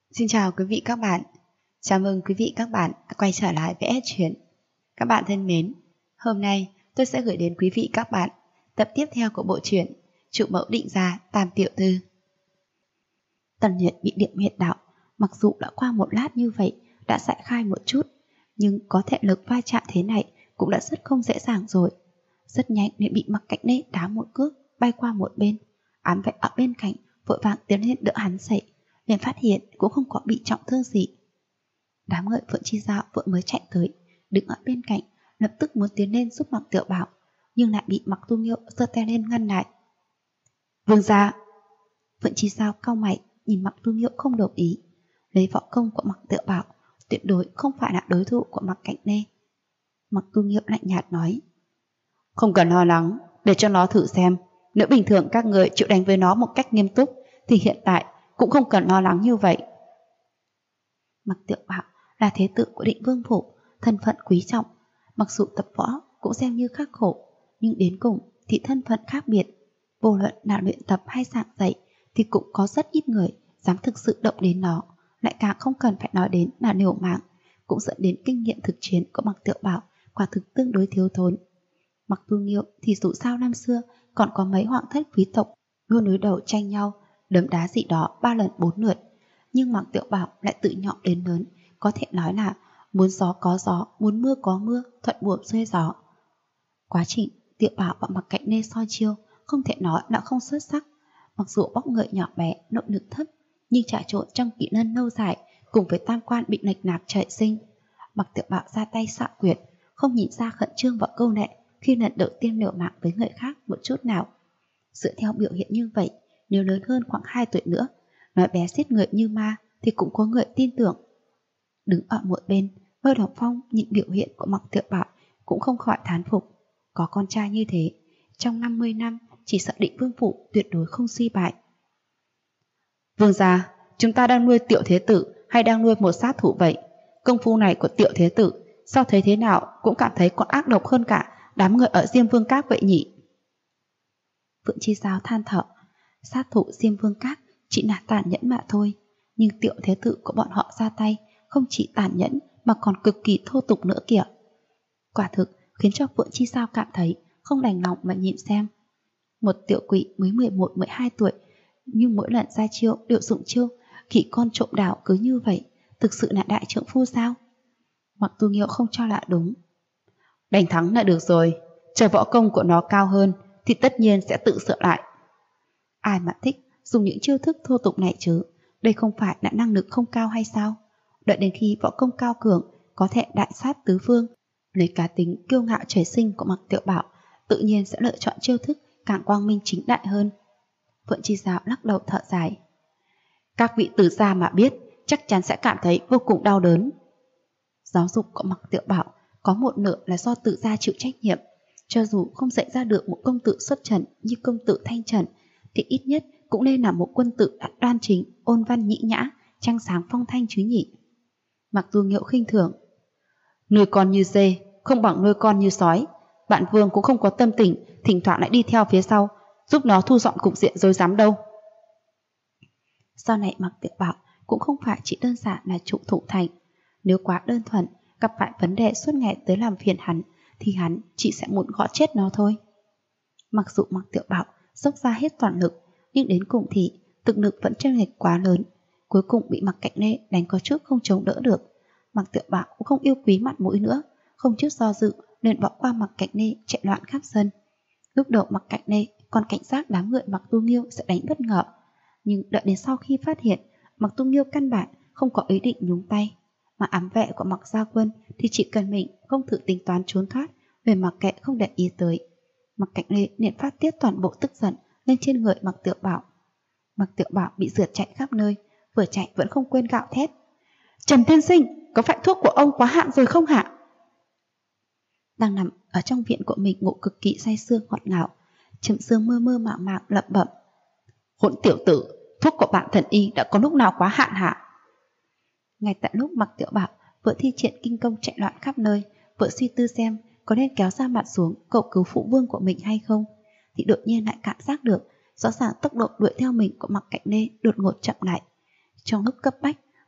Xin chào quý vị các bạn. Chào mừng quý vị các bạn đã quay trở lại với S Truyện. Các bạn thân mến, hôm nay tôi sẽ gửi đến quý vị các bạn tập tiếp theo của bộ truyện Trụ Mẫu Định Gia Tam Tiểu Thư. Tần Nhật bị điểm huyệt đạo, mặc dù đã qua một lát như vậy, đã dại khai một chút, nhưng có thể lực va chạm thế này cũng đã rất không dễ dàng rồi. Rất nhanh nên bị Mặc Cạnh Nê đá một cước, bay qua một bên. Ám Vệ ở bên cạnh vội vàng tiến lên đỡ hắn dậy, liền phát hiện cũng không có bị trọng thương gì. Đám người Phượng Chi Giao vội mới chạy tới, đứng ở bên cạnh, lập tức muốn tiến lên giúp Mặc Tiểu Bảo, nhưng lại bị Mặc Tu Nghiêu giơ tay lên ngăn lại. Vương gia! Phượng Chi Giao cau mày nhìn Mặc Tu Nghiêu không đồng ý. Lấy võ công của Mặc Tiểu Bảo tuyệt đối không phải là đối thủ của Mặc Cạnh Nê. Mặc Tu Nghiêu lạnh nhạt nói: Không cần lo lắng, để cho nó thử xem. Nếu bình thường các người chịu đánh với nó một cách nghiêm túc thì hiện tại cũng không cần lo lắng như vậy. Mặc Tiểu Bảo là thế tử của Định Vương phủ, thân phận quý trọng, mặc dù tập võ cũng xem như khắc khổ, nhưng đến cùng thì thân phận khác biệt. Vô luận là luyện tập hay giảng dạy thì cũng có rất ít người dám thực sự động đến nó, lại càng không cần phải nói đến là liều mạng, cũng dẫn đến kinh nghiệm thực chiến của Mặc Tiểu Bảo quả thực tương đối thiếu thốn. Mặc Tu Nghiêu thì dù sao năm xưa còn có mấy hoàng thất quý tộc luôn đối đầu tranh nhau, đấm đá gì đó 3 lần 4 lượt, nhưng Mặc Tiểu Bảo lại tự nhỏ đến lớn, có thể nói là muốn gió có gió, muốn mưa có mưa, thuận buồm xuôi gió. Quá trình Tiểu Bảo và Mặc Cạnh Nê soi chiêu không thể nói là không xuất sắc, mặc dù bóc người nhỏ bé, nội lực thấp, nhưng trà trộn trong kỹ năng lâu dài cùng với tam quan bị lệch lạc trời sinh. Mặc Tiểu Bảo ra tay xạ quyệt, không nhìn ra khẩn trương và câu nệ khi lần đầu tiên liều mạng với người khác một chút nào. Dựa theo biểu hiện như vậy, nếu lớn hơn khoảng 2 tuổi nữa, nói bé giết người như ma thì cũng có người tin tưởng. Đứng ở một bên, Mơ Đồng Phong nhìn biểu hiện của Mặc Tiểu Bảo cũng không khỏi thán phục. Có con trai như thế, trong 50 năm chỉ sợ Định Vương phủ tuyệt đối không suy bại. Vương gia, chúng ta đang nuôi Tiểu Thế Tử hay đang nuôi một sát thủ vậy? Công phu này của Tiểu Thế Tử sao thấy thế nào cũng cảm thấy còn ác độc hơn cả đám người ở Diêm Vương Các vậy nhỉ? Phượng Chi Giao than thở, sát thủ Diêm Vương Các chỉ là tàn nhẫn mà thôi, nhưng Tiểu Thế Tử của bọn họ ra tay không chỉ tàn nhẫn mà còn cực kỳ thô tục nữa kìa. Quả thực khiến cho Phượng Chi Giao cảm thấy không đành lòng mà nhìn xem. Một tiểu quỷ mới 11-12 tuổi, nhưng mỗi lần ra chiêu đều dụng chiêu khỉ con trộm đảo cứ như vậy, thực sự là đại trượng phu sao? Mặc Tu Nghiêu không cho là đúng. Đánh thắng là được rồi, chờ võ công của nó cao hơn thì tất nhiên sẽ tự sửa lại. Ai mà thích dùng những chiêu thức thô tục này chứ? Đây không phải là năng lực không cao hay sao? Đợi đến khi võ công cao cường có thể đại sát tứ phương, lấy cá tính kiêu ngạo trời sinh của Mặc Tiểu Bảo, tự nhiên sẽ lựa chọn chiêu thức càng quang minh chính đại hơn. Phượng Chi Giao lắc đầu thở dài. Các vị tử gia mà biết chắc chắn sẽ cảm thấy vô cùng đau đớn. Giáo dục của Mặc Tiểu Bảo có một nửa là do tự gia chịu trách nhiệm. Cho dù không dạy ra được một công tử xuất trần như công tử Thanh Trần, thì ít nhất cũng nên là một quân tử đoan chính, ôn văn nhĩ nhã, trăng sáng phong thanh chứ nhỉ. Mặc dù Nghiệu khinh thường, nuôi con như dê không bằng nuôi con như sói. Bạn Vương cũng không có tâm tình thỉnh thoảng lại đi theo phía sau giúp nó thu dọn cục diện rối rắm đâu. Sau này Mặc Tiểu Bảo cũng không phải chỉ đơn giản là trụ thủ thành. Nếu quá đơn thuần, gặp phải vấn đề suốt ngày tới làm phiền hắn, thì hắn chỉ sẽ muốn gõ chết nó thôi. Mặc dù Mặc Tiểu Bảo dốc ra hết toàn lực, nhưng đến cùng thì thực lực vẫn chênh lệch quá lớn, cuối cùng bị Mặc Cạnh Nê đánh có chút không chống đỡ được. Mặc Tiểu Bảo cũng không yêu quý mặt mũi nữa, không chút do dự nên bỏ qua Mặc Cạnh Nê chạy loạn khắp sân. Lúc đầu Mặc Cạnh Nê còn cảnh giác đám người Mặc Tu Nghiêu sẽ đánh bất ngờ, nhưng đợi đến sau khi phát hiện Mặc Tu Nghiêu căn bản không có ý định nhúng tay, mà ám vệ của Mặc Gia Quân thì chỉ cần mình không thử tính toán trốn thoát, về mặc kệ không để ý tới. Mặc Cạnh Nê liền phát tiết toàn bộ tức giận lên trên người Mặc Tiểu Bảo. Mặc Tiểu Bảo bị rượt chạy khắp nơi, vừa chạy vẫn không quên gạo thét. Trần tiên sinh, có phải thuốc của ông quá hạn rồi không hả? Đang nằm ở trong viện của mình ngủ cực kỳ say sưa ngọt ngào, Trầm Sương mơ mơ màng màng lẩm bẩm. Hỗn tiểu tử, thuốc của bạn thần y đã có lúc nào quá hạn hả? Ngay tại lúc Mặc Tiểu Bảo vừa thi triển kinh công chạy loạn khắp nơi, vừa suy tư xem có nên kéo ra mặt xuống cầu cứu phụ vương của mình hay không, thì đột nhiên lại cảm giác được rõ ràng tốc độ đuổi theo mình của Mặc Cạnh Nê đột ngột chậm lại. Trong lúc cấp bách,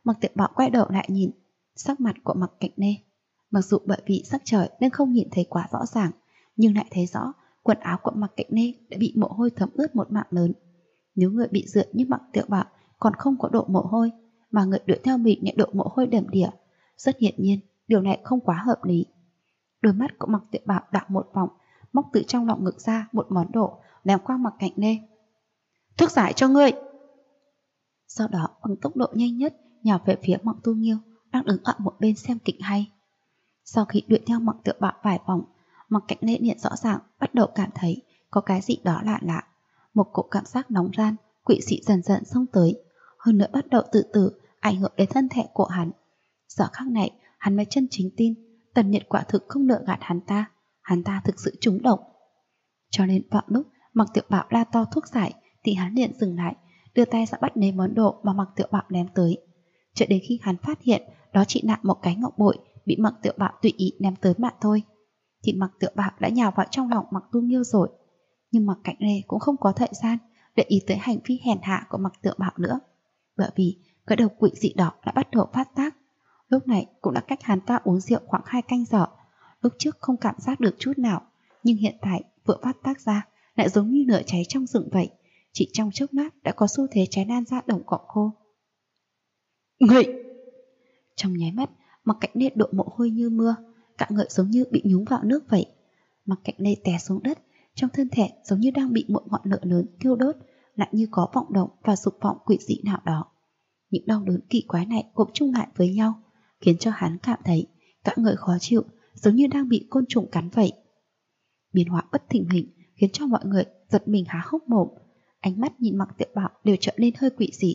Mặc Tiểu Bảo quay đầu lại nhìn sắc mặt của Mặc Cạnh Nê. Mặc dù bởi vì sắc trời nên không nhìn thấy quá rõ ràng, nhưng lại thấy rõ quần áo của Mặc Cạnh Nê đã bị mồ hôi thấm ướt một mảng lớn. Nếu người bị rượt như Mặc Tiểu Bảo còn không có độ mồ hôi, mà người đuổi theo mình lại độ mồ hôi đầm đìa, rất hiển nhiên điều này không quá hợp lý. Đôi mắt của Mặc Tiểu Bảo đảo một vòng, móc từ trong lòng ngực ra một món đồ ném qua Mặc Cạnh Nê. Thuốc giải cho ngươi. Sau đó bằng tốc độ nhanh nhất nhào về phía Mặc Tu Nghiêu đang đứng ở một bên xem kịch hay. Sau khi đuổi theo Mặc Tiểu Bảo vài vòng, Mặc Cạnh Nê hiện rõ ràng bắt đầu cảm thấy có cái gì đó lạ lạ. Một cỗ cảm giác nóng ran, quỷ dị dần dần xông tới, hơn nữa bắt đầu từ từ ảnh hưởng đến thân thể của hắn. Giờ khắc này hắn mới chân chính tin Tần Nhiệt quả thực không lừa gạt hắn ta thực sự trúng độc. Cho nên vào lúc Mặc Tiểu Bảo la to thuốc giải thì hắn liền dừng lại, đưa tay ra bắt lấy món đồ mà Mặc Tiểu Bảo ném tới. Cho đến khi hắn phát hiện đó chỉ là một cái ngọc bội bị Mặc Tiểu Bảo tùy ý ném tới mà thôi, thì Mặc Tiểu Bảo đã nhào vào trong lòng Mặc Tu Nghiêu rồi. Nhưng Mặc Cạnh Nê cũng không có thời gian để ý tới hành vi hèn hạ của Mặc Tiểu Bảo nữa, bởi vì cái đầu quỷ dị đó đã bắt đầu phát tác. Lúc này cũng đã cách hắn ta uống rượu khoảng 2 canh giờ. Lúc trước không cảm giác được chút nào, nhưng hiện tại vừa phát tác ra lại giống như lửa cháy trong rừng vậy, chỉ trong chốc lát đã có xu thế cháy lan ra đồng cỏ khô. Người! Trong nháy mắt, Mặc Cạnh Nê đổ mồ hôi như mưa, cả người giống như bị nhúng vào nước vậy. Mặc Cạnh Nê té xuống đất, trong thân thể giống như đang bị một ngọn lửa lớn thiêu đốt, lại như có vọng động và dục vọng quỷ dị nào đó. Những đau đớn kỳ quái này gộp chung lại với nhau, khiến cho hắn cảm thấy cả người khó chịu, giống như đang bị côn trùng cắn vậy. Biến hóa bất thình lình khiến cho mọi người giật mình há hốc mồm, ánh mắt nhìn Mặc Tiểu Bảo đều trở nên hơi quỷ dị.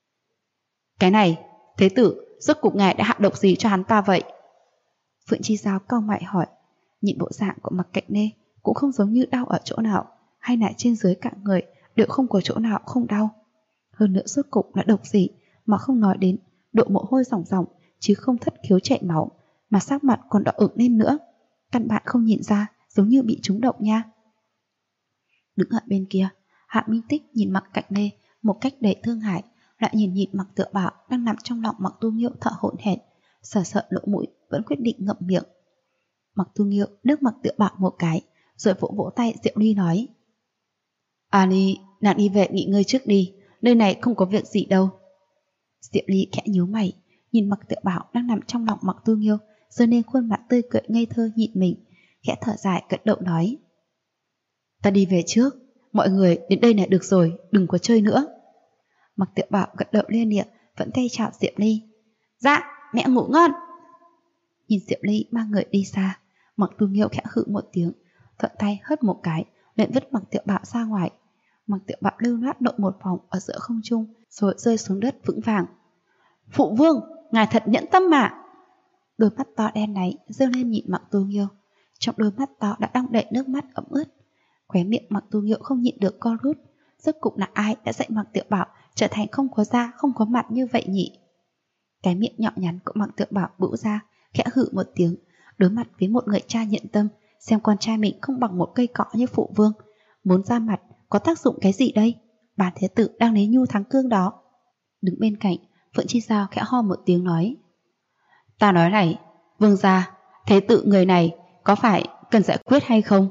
Cái này, thế tử, rốt cuộc ngài đã hạ độc gì cho hắn ta vậy? Phượng Chi Giao cau mày hỏi. Nhìn bộ dạng của Mặc Cạnh Nê cũng không giống như đau ở chỗ nào, hay là trên dưới cả người đều không có chỗ nào không đau. Hơn nữa rốt cục là độc gì mà không nói đến độ mồ hôi ròng ròng, chứ không thất khiếu chảy máu, mà sắc mặt còn đỏ ửng lên nữa. Căn bản không nhìn ra, giống như bị trúng độc nha. Đứng ở bên kia, Hạ Minh Tích nhìn Mặc Cạnh Nê một cách đầy thương hại, lại nhìn Mặc Tiểu Bảo đang nằm trong lòng Mặc Tu Nghiêu thở hổn hển, sợ lỗ mũi vẫn quyết định ngậm miệng. Mặc Tu Nghiêu nước Mặc Tiểu Bảo một cái, rồi vỗ vỗ tay Diệu Ly nói: Ani, nàng đi về nghỉ ngơi trước đi, nơi này không có việc gì đâu. Diệu Ly khẽ nhíu mày, nhìn Mặc Tiểu Bảo đang nằm trong lòng Mặc Tu Nghiêu, giơ lên khuôn mặt tươi cười ngây thơ nhịn mình, khẽ thở dài gật đầu nói: Ta đi về trước, mọi người đến đây là được rồi, đừng có chơi nữa. Mặc Tiểu Bảo gật đầu liên miệng, vẫn tay chào Diệu Ly: Dạ, mẹ ngủ ngon. Nhìn Diệu Ly mang người đi xa, Mặc Tu Nghiêu khẽ hự một tiếng, thuận tay hất một cái, liền vứt Mặc Tiểu Bảo ra ngoài. Mặc Tiểu Bảo lưu loát độ một vòng ở giữa không trung, rồi rơi xuống đất vững vàng. Phụ vương, ngài thật nhẫn tâm mà. Đôi mắt to đen này giơ lên nhìn Mặc Tu Nghiêu, trong đôi mắt to đã đong đầy nước mắt ẩm ướt. Khóe miệng Mặc Tu Nghiêu không nhịn được co rút. Rốt cục là ai đã dạy Mặc Tiểu Bảo trở thành không có da không có mặt như vậy nhỉ? Cái miệng nhỏ nhắn của Mặc Tiểu Bảo bữu ra, khẽ hự một tiếng, đối mặt với một người cha nhận tâm, xem con trai mình không bằng một cây cọ như phụ vương, muốn ra mặt có tác dụng cái gì đây? Bản thế tử đang lấy nhu thắng cương đó. Đứng bên cạnh, Phượng Chi Giao khẽ ho một tiếng nói: Ta nói này, vương gia, thế tử người này có phải cần giải quyết hay không?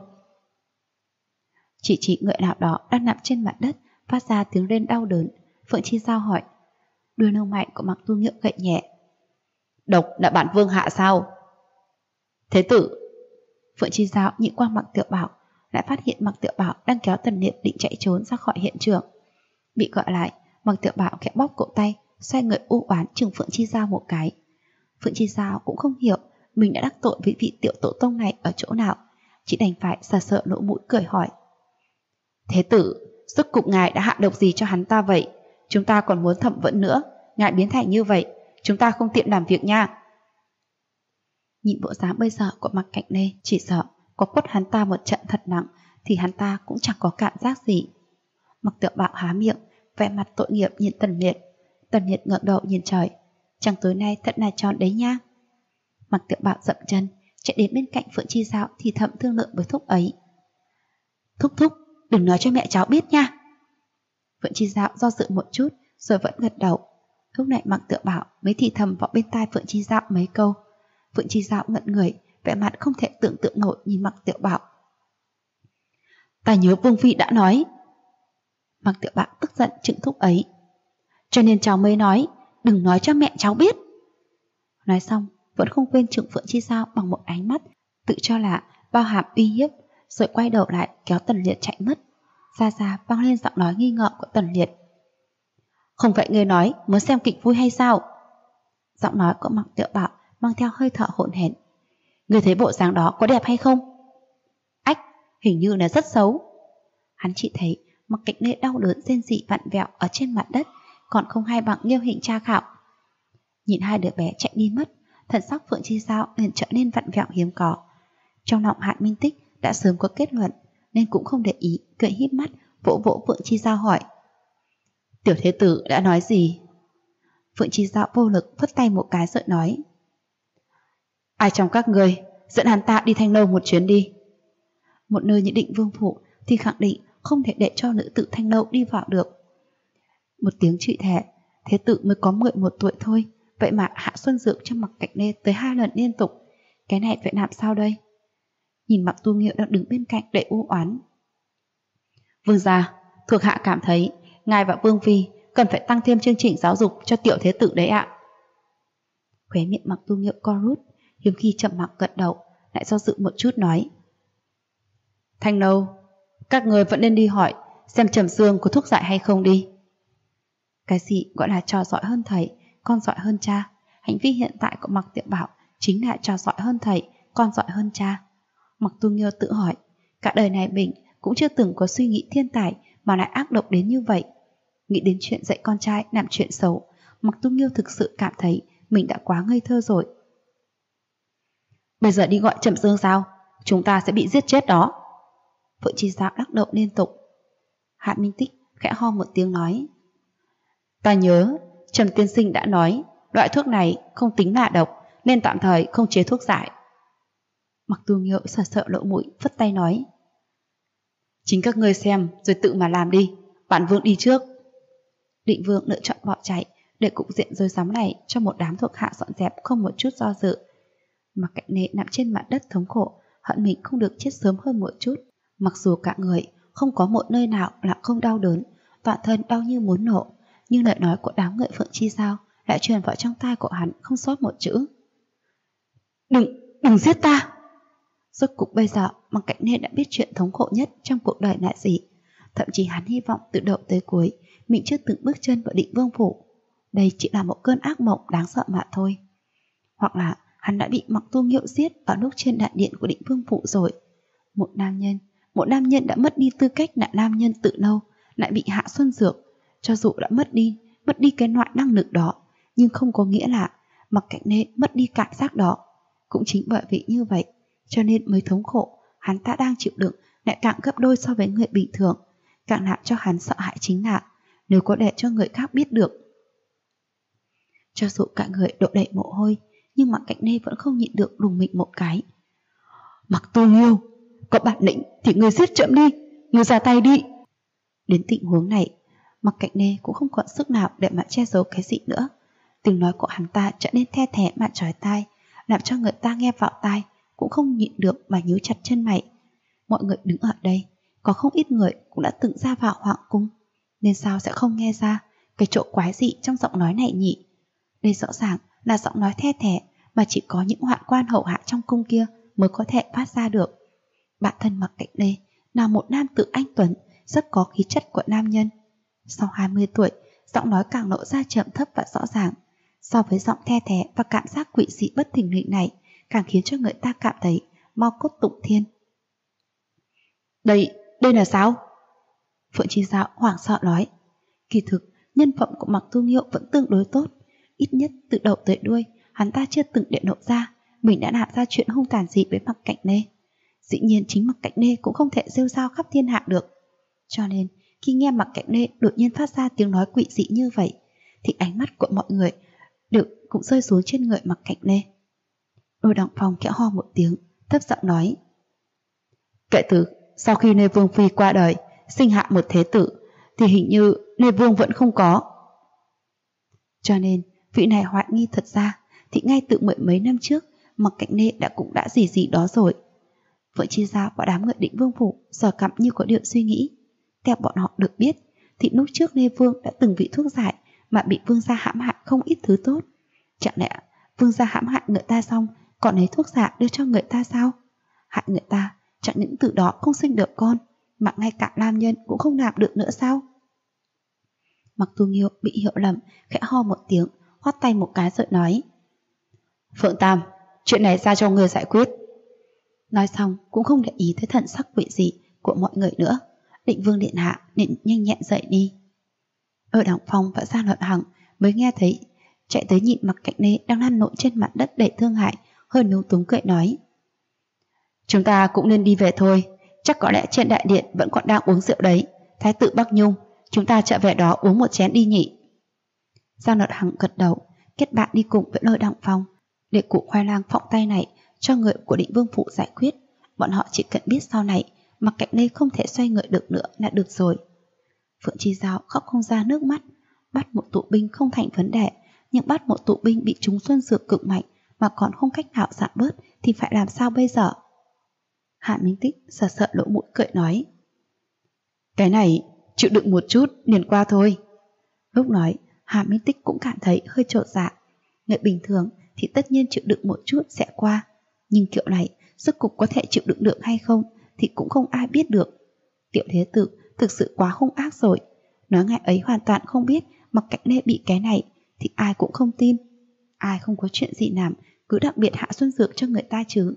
Chỉ người nào đó đang nằm trên mặt đất phát ra tiếng rên đau đớn. Phượng Chi Giao hỏi. Đuôi lông mày của Mặc Tu Nghiêu gậy nhẹ. Độc đã bản vương hạ sao? Thế tử. Phượng Chi Giao nhìn qua Mặc Tiểu Bảo, lại phát hiện Mặc Tiểu Bảo đang kéo Tần Liệt định chạy trốn ra khỏi hiện trường. Bị gọi lại, Mặc Tiểu Bảo khẽ bóp cổ tay, xoay người u oán chừng Phượng Chi Giao một cái. Phượng Chi Giao cũng không hiểu mình đã đắc tội với vị tiểu tổ tông này ở chỗ nào, chỉ đành phải sợ lỗ mũi cười hỏi. Thế tử, rốt cục ngài đã hạ độc gì cho hắn ta vậy? Chúng ta còn muốn thẩm vấn nữa, ngài biến thành như vậy, chúng ta không tiện làm việc nha. Nhìn bộ dáng bây giờ của Mặc Cạnh Nê, chỉ sợ có quất hắn ta một trận thật nặng thì hắn ta cũng chẳng có cảm giác gì. Mặc Tiểu Bảo há miệng, vẻ mặt tội nghiệp nhìn Tần Liệt. Tần Liệt ngẩng đầu nhìn trời. Chẳng tối nay thật là tròn đấy nha. Mặc Tiểu Bảo dậm chân, chạy đến bên cạnh Phượng Chi Giao thì thầm thương lượng với thúc ấy. Thúc, đừng nói cho mẹ cháu biết nha. Phượng Chi Giao do dự một chút rồi vẫn gật đầu. Lúc này Mặc Tựa Bảo mới thì thầm vào bên tai Phượng Chi Dạo mấy câu. Phượng Chi Dạo ngẩn người, vẻ mặt không thể tưởng tượng nổi nhìn Mặc Tựa Bảo. Ta nhớ Vương Phi đã nói. Mặc Tựa Bảo tức giận trừng thúc ấy. Cho nên cháu mới nói, đừng nói cho mẹ cháu biết. Nói xong, vẫn không quên trừng Phượng Chi Dạo bằng một ánh mắt tự cho là bao hàm uy hiếp, rồi quay đầu lại kéo Tần Liệt chạy mất. Xa xa vang lên giọng nói nghi ngờ của Tần Liệt. Không phải ngươi nói muốn xem kịch vui hay sao? Giọng nói của Mặc Tựa Bảo mang theo hơi thở hỗn hển. Ngươi thấy bộ dáng đó có đẹp hay không? Ách, hình như là rất xấu. Hắn chỉ thấy Mặc Cạnh Lê đau đớn rên rỉ vặn vẹo ở trên mặt đất, còn không hay bằng Nghiêu Hình tra khảo. Nhìn hai đứa bé chạy đi mất, thần sắc Phượng Chi Dạo liền trở nên vặn vẹo hiếm có. Trong lòng Hạ Minh Tích đã sớm có kết luận, nên cũng không để ý, cười híp mắt vỗ vỗ Phượng Chi Dạo hỏi. Tiểu thế tử đã nói gì? Phượng Chi Dạo vô lực phất tay một cái rồi nói. Ai trong các người dẫn hắn ta đi Thanh Lâu một chuyến đi. Một nơi như Định Vương phủ thì khẳng định không thể để cho nữ tử Thanh Lâu đi vào được. Một tiếng trụy thẻ, thế tử mới có 11 tuổi thôi, vậy mà Hạ Xuân Dược cho Mặc Cạnh Lê tới 2 lần liên tục. Cái này phải làm sao đây? Nhìn Mặc Tu Nghiệu đang đứng bên cạnh đầy u oán. Vương gia, thuộc hạ cảm thấy ngài và Vương Phi cần phải tăng thêm chương trình giáo dục cho tiểu thế tử đấy ạ. Khóe miệng Mặc Tu Nghiệu co rút, hiếm khi chậm mặc gật đầu, lại do dự một chút nói. Thanh Lâu, các người vẫn nên đi hỏi xem Trầm Sương có thuốc giải hay không đi. Cái gì gọi là trò giỏi hơn thầy, con giỏi hơn cha? Hành vi hiện tại của Mặc Tựa Bảo chính là trò giỏi hơn thầy, con giỏi hơn cha. Mặc Tu Nghiêu tự hỏi, cả đời này mình cũng chưa từng có suy nghĩ thiên tài mà lại ác độc đến như vậy. Nghĩ đến chuyện dạy con trai làm chuyện xấu, Mặc Tu Nghiêu thực sự cảm thấy mình đã quá ngây thơ rồi. Bây giờ đi gọi Trầm Dương sao? Chúng ta sẽ bị giết chết đó. Phượng Chi Dạo lắc đầu liên tục. Hạ Minh Tích khẽ ho một tiếng nói. Ta nhớ Trầm tiên sinh đã nói loại thuốc này không tính là độc, nên tạm thời không chế thuốc giải. Mặc Tu Nghiêu sợ sợ lỗ mũi phất tay nói. Chính các ngươi xem rồi tự mà làm đi, bản vương đi trước. Định Vương lựa chọn bỏ chạy để cục diện rối rắm này cho một đám thuộc hạ dọn dẹp không một chút do dự. Mặc Cạnh Lê nằm trên mặt đất thống khổ, hận mình không được chết sớm hơn một chút. Mặc dù cả người không có một nơi nào là không đau đớn, toàn thân đau như muốn nổ, nhưng lời nói của đám người Phượng Chi Dạo lại truyền vào trong tai của hắn không sót một chữ. Đừng giết ta! Rốt cục bây giờ Mặc Cạnh Lê đã biết chuyện thống khổ nhất trong cuộc đời là gì. Thậm chí hắn hy vọng từ đầu tới cuối mình chưa từng bước chân vào Định Vương phủ. Đây chỉ là một cơn ác mộng đáng sợ mà thôi. Hoặc là hắn đã bị Mặc Tu Nghiệu giết ở lúc trên đại điện của Định Vương phủ rồi. Một nam nhân đã mất đi tư cách là nam nhân từ lâu, lại bị Hạ Xuân Dược. Cho dù đã mất đi cái loại năng lực đó, nhưng không có nghĩa là Mặc Cạnh Lê mất đi cảm giác đó. Cũng chính bởi vì như vậy, cho nên mới thống khổ hắn ta đang chịu đựng lại càng gấp đôi so với người bình thường. Càng làm cho hắn sợ hãi chính là nếu có để cho người khác biết được. Cho dù cả người đổ đầy mồ hôi, nhưng Mặc Cạnh Lê vẫn không nhịn được đùng mình một cái. Mặc Tu Nghiêu, có bản lĩnh thì người giết chậm đi, người ra tay đi. Đến tình huống này, Mặc Cạnh Lê cũng không còn sức nào để mà che giấu cái gì nữa. Tiếng nói của hắn ta trở nên the thé mà chói tai, làm cho người ta nghe vào tai cũng không nhịn được mà nhíu chặt chân mày. Mọi người đứng ở đây, có không ít người cũng đã từng ra vào hoàng cung, nên sao sẽ không nghe ra cái chỗ quái dị trong giọng nói này nhỉ? Đây rõ ràng là giọng nói the thé mà chỉ có những hoạn quan hậu hạ trong cung kia mới có thể phát ra được. Bản thân Mặc Cạnh Lê là một nam tử anh tuấn, rất có khí chất của nam nhân. Sau 20 tuổi, giọng nói càng lộ ra trầm thấp và rõ ràng. So với giọng the thé và cảm giác quỷ dị bất thình lình này, càng khiến cho người ta cảm thấy mau cốt tụng thiên. Đây là sao? Phượng Chi Dạo hoảng sợ nói. Kỳ thực, nhân phẩm của Mặc Tu Nghiêu vẫn tương đối tốt. Ít nhất từ đầu tới đuôi, hắn ta chưa từng để lộ ra mình đã làm ra chuyện hung tàn gì với Mặc Cạnh Lê. Dĩ nhiên chính Mặc Cạnh Lê cũng không thể rêu rao khắp thiên hạ được. Cho nên khi nghe Mặc Cạnh Lê đột nhiên phát ra tiếng nói quỷ dị như vậy, thì ánh mắt của mọi người cũng rơi xuống trên người Mặc Cạnh Lê. Đôi Đặng Phong khẽ ho một tiếng, thấp giọng nói. Kể từ sau khi Lê Vương Phi qua đời, sinh hạ một thế tử, thì hình như Lê Vương vẫn không có. Cho nên vị này hoài nghi thật ra thì ngay từ mười mấy năm trước Mặc Cạnh Nê cũng đã gì đó rồi. Vợ Chi Giao và đám người Định Vương phủ giờ cắm như có điều suy nghĩ. Theo bọn họ được biết thì lúc trước Lê Vương đã từng vị thuốc giải mà bị Vương gia hãm hại không ít thứ tốt. Chẳng lẽ Vương gia hãm hại người ta xong còn lấy thuốc giả đưa cho người ta sao? Hại người ta chẳng những từ đó không sinh được con mà ngay cả nam nhân cũng không làm được nữa sao? Mặc Tu Nghiêu bị hiểu lầm, khẽ ho một tiếng, khoát tay một cái rồi nói: Phượng Tam, chuyện này ra cho ngươi giải quyết. Nói xong cũng không để ý tới thần sắc quỷ dị của mọi người nữa. Định Vương điện hạ nên nhanh nhẹn dậy đi. Ở Đằng Phong và Gia Luận Hằng mới nghe thấy, chạy tới nhìn Mặc Cạnh Nê đang lăn lộn trên mặt đất đầy thương hại, hơi lúng túng cười nói: Chúng ta cũng nên đi về thôi, chắc có lẽ trên đại điện vẫn còn đang uống rượu đấy. Thái tử Bắc Nhung, chúng ta trở về đó uống một chén đi nhỉ. Gia Luận Hằng gật đầu, kết bạn đi cùng với Lôi Đằng Phong để cụ khoai lang phọng tay này cho người của Định Vương phủ giải quyết. Bọn họ chỉ cần biết sau này Mặc Cạnh Nê không thể xoay người được nữa là được rồi. Phượng Chi Giao khóc không ra nước mắt. Bắt một tụ binh không thành vấn đề, nhưng bắt một tụ binh bị trúng xuân dược cực mạnh mà còn không cách nào giảm bớt thì phải làm sao bây giờ? Hạ Minh Tích sợ sợ lỗ mũi cười nói: Cái này chịu đựng một chút liền qua thôi. Lúc nói Hạ Minh Tích cũng cảm thấy hơi chột dạ. Người bình thường thì tất nhiên chịu đựng một chút sẽ qua, nhưng kiểu này rốt cục có thể chịu đựng được hay không thì cũng không ai biết được. Tiểu Thế Tử thực sự quá hung ác rồi. Nói ngày ấy hoàn toàn không biết Mặc Cạnh Nê bị cái này thì ai cũng không tin. Ai không có chuyện gì làm cứ đặc biệt hạ xuân dược cho người ta chứ.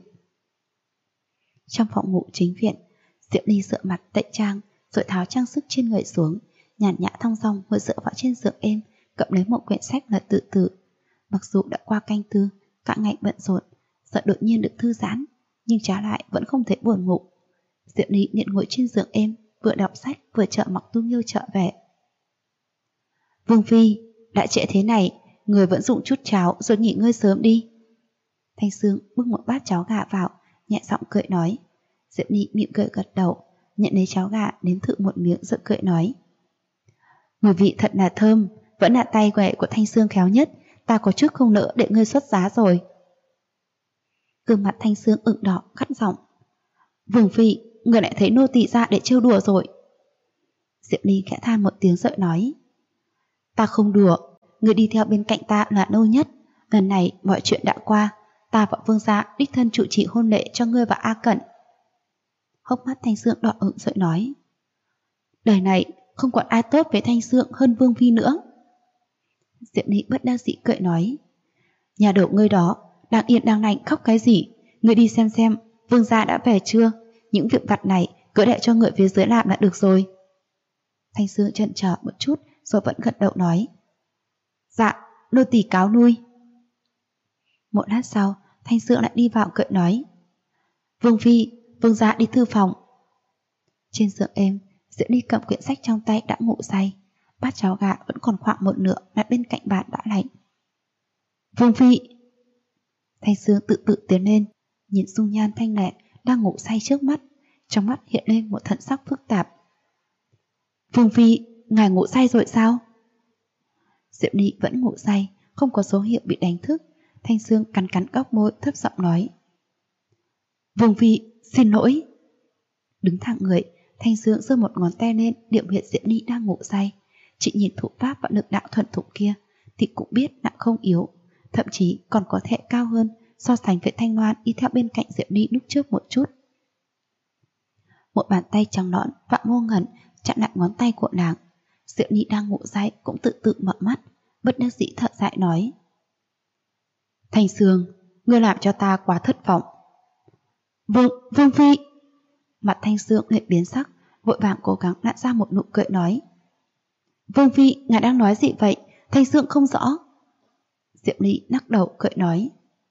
Trong phòng ngủ chính viện, Diệu Ly dựa mặt tẩy trang rồi tháo trang sức trên người xuống, nhàn nhã thong dong ngồi dựa vào trên giường êm, cầm lấy một quyển sách là tự tử. Mặc dù đã qua canh tư, cả ngày bận rộn, sợ đột nhiên được thư giãn, nhưng trái lại vẫn không thấy buồn ngủ. Diệu Ly liền ngồi trên giường êm, vừa đọc sách vừa chờ Mặc Tu Nghiêu trở về. Vương phi, đã trễ thế này, người vẫn dùng chút cháo rồi nghỉ ngơi sớm đi. Thanh Sương bưng một bát cháo gà vào, nhẹ giọng cười nói. Diệu Ly mỉm cười gật đầu, nhận lấy cháo gà nếm thử một miếng rồi cười nói: Mùi vị thật là thơm, vẫn là tay nghề của Thanh Sương khéo nhất, ta có chút không nỡ để ngươi xuất giá rồi. Gương mặt Thanh Sương ửng đỏ gắt giọng: Vương phi, người lại thấy nô tỳ ra để trêu đùa rồi. Diệu Ly khẽ than một tiếng rồi nói: Ta không đùa, người đi theo bên cạnh ta là nô nhất. Lần này mọi chuyện đã qua, ta và Vương gia đích thân trụ trì hôn lễ cho ngươi và A Cẩn. Hốc mắt Thanh Sương đỏ ửng rồi nói: Đời này không còn ai tốt với Thanh Sương hơn Vương phi nữa. Diệu Ly bất đắc dĩ cười nói: Nhà đầu ngươi đó đang yên đang lành khóc cái gì? Ngươi đi xem Vương gia đã về chưa? Những việc vặt này cứ để cho người phía dưới làm là được rồi. Thanh Sương chần chờ một chút rồi vẫn gật đầu nói: Dạ, nô tỳ cáo lui. Một lát sau, Thanh Sương lại đi vào cười nói: Vương phi, Vương gia đi thư phòng. Trên giường êm, Diệu Ly cầm quyển sách trong tay đã ngủ say. Bát cháo gà vẫn còn khoảng một nửa đặt bên cạnh bàn đã lạnh. Vương phi. Thanh Sương tự tiến lên, nhìn dung nhan thanh lệ đang ngủ say trước mắt, trong mắt hiện lên một thần sắc phức tạp. Vương phi, ngài ngủ say rồi sao? Diệu Ly vẫn ngủ say, không có dấu hiệu bị đánh thức. Thanh Sương cắn góc môi thấp giọng nói: Vương phi, xin lỗi. Đứng thẳng người, Thanh Sương giơ một ngón tay lên điểm huyệt Diệu Ly đang ngủ say. Chị nhìn thủ pháp và lực đạo thuần thục kia thì cũng biết nặng không yếu, thậm chí còn có thể cao hơn so sánh với Thanh Loan đi theo bên cạnh Diệu Ly lúc trước một chút. Một bàn tay trắng nõn và ngô ngẩn chặn lại ngón tay của nàng. Diệu Ly đang ngủ say cũng tự mở mắt, bất đắc dĩ thở dài nói: Thanh Sương, ngươi làm cho ta quá thất vọng. Vương phi. Mặt Thanh Sương liền biến sắc, vội vàng cố gắng nặn ra một nụ cười nói: Vương phi, ngài đang nói gì vậy? Thanh Sương không rõ. Diệu Ly lắc đầu cười nói: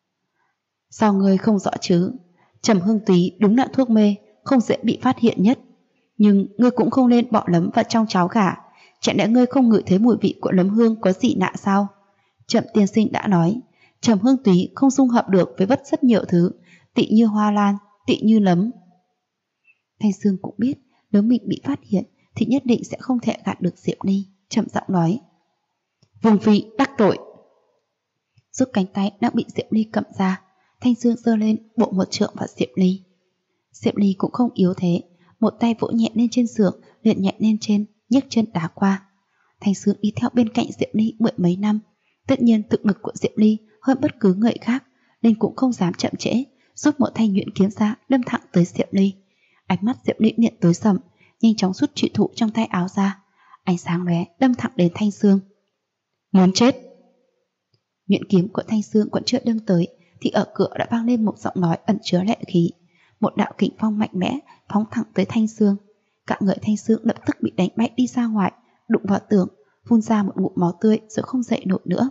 Sao ngươi không rõ chứ? Trầm hương túy đúng là thuốc mê, không dễ bị phát hiện nhất. Nhưng ngươi cũng không nên bỏ nấm vào trong cháo gà. Chẳng lẽ ngươi không ngửi thấy mùi vị của nấm hương có dị lạ sao? Trầm tiên sinh đã nói, trầm hương túy không dung hợp được với rất nhiều thứ, tị như hoa lan, tị như nấm. Thanh Sương cũng biết nếu mình bị phát hiện thì nhất định sẽ không thể gạt được Diệu Ly, chậm giọng nói: Vương phi đắc tội. Giúp cánh tay đang bị Diệm Ly cầm ra, Thanh Dương giơ lên bộ một trượng vào Diệm Ly. Diệm Ly cũng không yếu thế, một tay vỗ nhẹ lên trên giường, liền nhẹ lên trên, nhấc chân đá qua. Thanh Dương đi theo bên cạnh Diệm Ly mười mấy năm, tất nhiên thực lực của Diệm Ly hơn bất cứ người khác, nên cũng không dám chậm trễ, rút một thanh nhuyễn kiếm ra đâm thẳng tới Diệm Ly. Ánh mắt Diệm Ly liền tối sầm, nhanh chóng rút trụy thủ trong tay áo ra, ánh sáng lóe đâm thẳng đến Thanh Dương. Muốn chết! Nhuyễn kiếm của Thanh Dương còn chưa đâm tới, thì ở cửa đã vang lên một giọng nói ẩn chứa lệ khí. Một đạo kình phong mạnh mẽ phóng thẳng tới Thanh Dương. Cả người Thanh Dương lập tức bị đánh bay đi ra ngoài, đụng vào tường, phun ra một ngụm máu tươi rồi không dậy nổi nữa.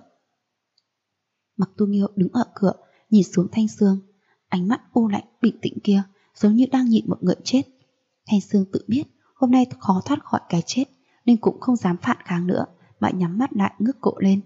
Mặc Tu Nghiêu đứng ở cửa, nhìn xuống Thanh Dương, ánh mắt u lạnh bình tĩnh kia giống như đang nhìn một người chết. Thanh Dương tự biết hôm nay khó thoát khỏi cái chết, nên cũng không dám phản kháng nữa, mà nhắm mắt lại ngước cổ lên.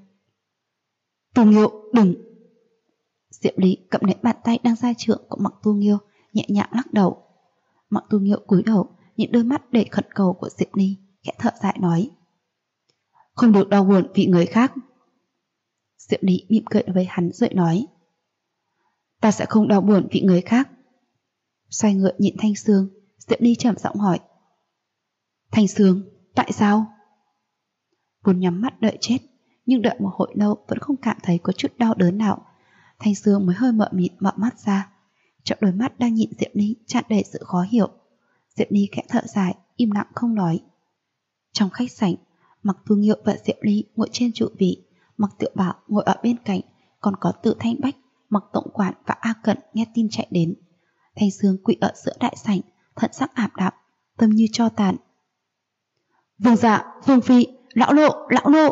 Tu Nghiêu, đừng! Diệm Ly cầm lấy bàn tay đang ra trượng của Mặc Tu Nghiêu, nhẹ nhàng lắc đầu. Mặc Tu Nghiêu cúi đầu, nhìn đôi mắt đầy khẩn cầu của Diệm Ly, khẽ thở dài nói: Không được đau buồn vì người khác. Diệm Ly mỉm cười với hắn rồi nói: Ta sẽ không đau buồn vì người khác. Xoay người nhìn Thanh Dương, Diệm Ly trầm giọng hỏi: Thanh Dương, tại sao? Vốn nhắm mắt đợi chết, nhưng đợi một hồi lâu vẫn không cảm thấy có chút đau đớn nào. Thanh Dương mới hơi mờ mịt mở mắt ra, trong đôi mắt đang nhìn Diệm Ly tràn đầy sự khó hiểu. Diệm Ly khẽ thở dài, im lặng không nói. Trong khách sảnh, Mặc Tu Nghiêu và Diệm Ly ngồi trên trụ vị, Mặc Tiểu Bảo ngồi ở bên cạnh, còn có Từ Thanh Bách, Mặc Tổng Quản và A Cận nghe tin chạy đến. Thanh Dương quỳ ở giữa đại sảnh, thần sắc ảm đạm, tâm như tro tàn. Vương dạ, Vương phi, lão lộ, lão lộ!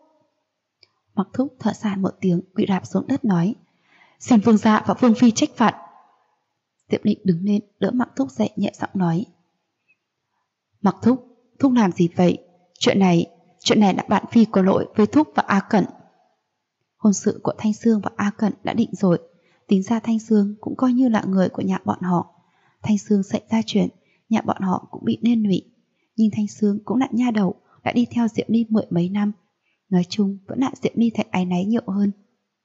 Mặc Thúc thở dài một tiếng, quỳ rạp xuống đất nói: Xin Vương dạ và Vương phi trách phạt. Diệm Ly đứng lên đỡ Mặc Thúc dậy, nhẹ giọng nói: Mặc Thúc, Thúc làm gì vậy? Chuyện này là bạn phi có lỗi với Thúc và A Cận. Hôn sự của Thanh Dương và A Cận đã định rồi, tính ra Thanh Dương cũng coi như là người của nhà bọn họ. Thanh Dương xảy ra chuyện, nhà bọn họ cũng bị liên lụy, nhưng Thanh Dương cũng là nha đầu, đã đi theo Diệm Ly mười mấy năm. Nói chung vẫn là Diệm Ly thấy áy náy nhiều hơn.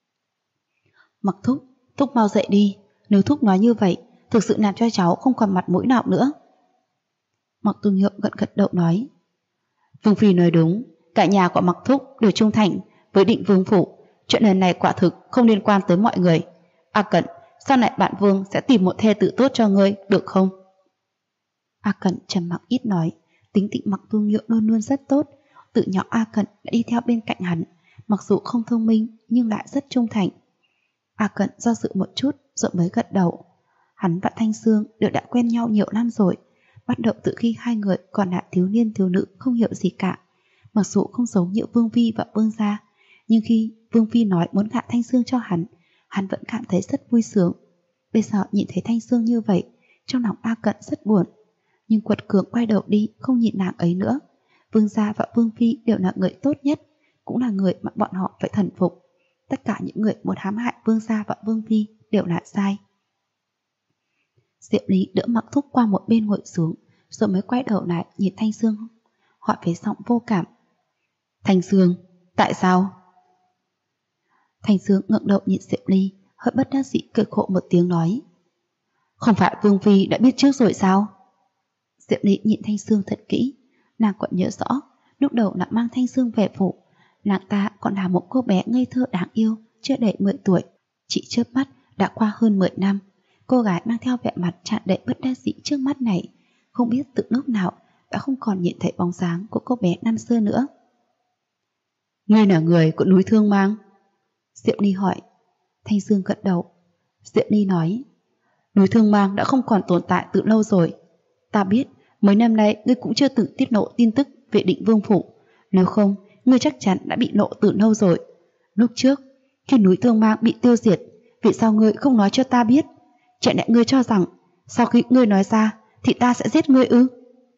Mặc Thúc, Thúc mau dậy đi, nếu Thúc nói như vậy thực sự làm cho cháu không còn mặt mũi nào nữa. Mặc Tu Nghiêu gật gật đầu nói: Vương phi nói đúng, cả nhà của Mặc Thúc đều trung thành với Định Vương phủ, chuyện lần này quả thực không liên quan tới mọi người. A Cận, sau này bạn Vương sẽ tìm một thê tử tốt cho ngươi, được không? A Cận trầm mặc ít nói, tính tình Mặc Tu Nghiêu luôn luôn rất tốt. Từ nhỏ A Cận đã đi theo bên cạnh hắn, mặc dù không thông minh nhưng lại rất trung thành. A Cận do dự một chút rồi mới gật đầu. Hắn và Thanh Dương đều đã quen nhau nhiều năm rồi, bắt đầu từ khi hai người còn là thiếu niên thiếu nữ không hiểu gì cả. Mặc dù không giống như Vương phi và Vương gia, nhưng khi Vương phi nói muốn gả Thanh Dương cho hắn vẫn cảm thấy rất vui sướng. Bây giờ nhìn thấy Thanh Dương như vậy, trong lòng A Cận rất buồn, nhưng quật cường quay đầu đi không nhìn nàng ấy nữa. Vương gia và Vương phi đều là người tốt nhất, cũng là người mà bọn họ phải thần phục. Tất cả những người muốn hãm hại Vương gia và Vương phi đều là sai. Diệm Ly đỡ Mặc Thúc qua một bên ngồi xuống, rồi mới quay đầu lại nhìn Thanh Dương, hỏi với giọng vô cảm: Thanh Dương, tại sao? Thanh Dương ngẩng đầu nhìn Diệm Ly, hơi bất đắc dĩ cười khổ một tiếng nói: Không phải Vương phi đã biết trước rồi sao? Diệm Ly nhìn Thanh Dương thật kỹ, nàng còn nhớ rõ lúc đầu nàng mang Thanh Dương về phủ, nàng ta còn là một cô bé ngây thơ đáng yêu, chưa đầy 10 tuổi. Chỉ chớp mắt đã qua hơn 10 năm, cô gái mang theo vẻ mặt tràn đầy bất đắc dĩ trước mắt này, không biết từ lúc nào đã không còn nhìn thấy bóng dáng của cô bé năm xưa nữa. Ngươi là người của núi Thương Mang? Diệm Ly hỏi. Thanh Dương gật đầu. Diệm Ly nói: Núi Thương Mang đã không còn tồn tại từ lâu rồi. Ta biết mấy năm nay ngươi cũng chưa từng tiết lộ tin tức về Định Vương phủ, nếu không ngươi chắc chắn đã bị lộ từ lâu rồi. Lúc trước khi núi Thương Mang bị tiêu diệt, vì sao ngươi không nói cho ta biết? Chẳng lẽ ngươi cho rằng sau khi ngươi nói ra thì ta sẽ giết ngươi ư?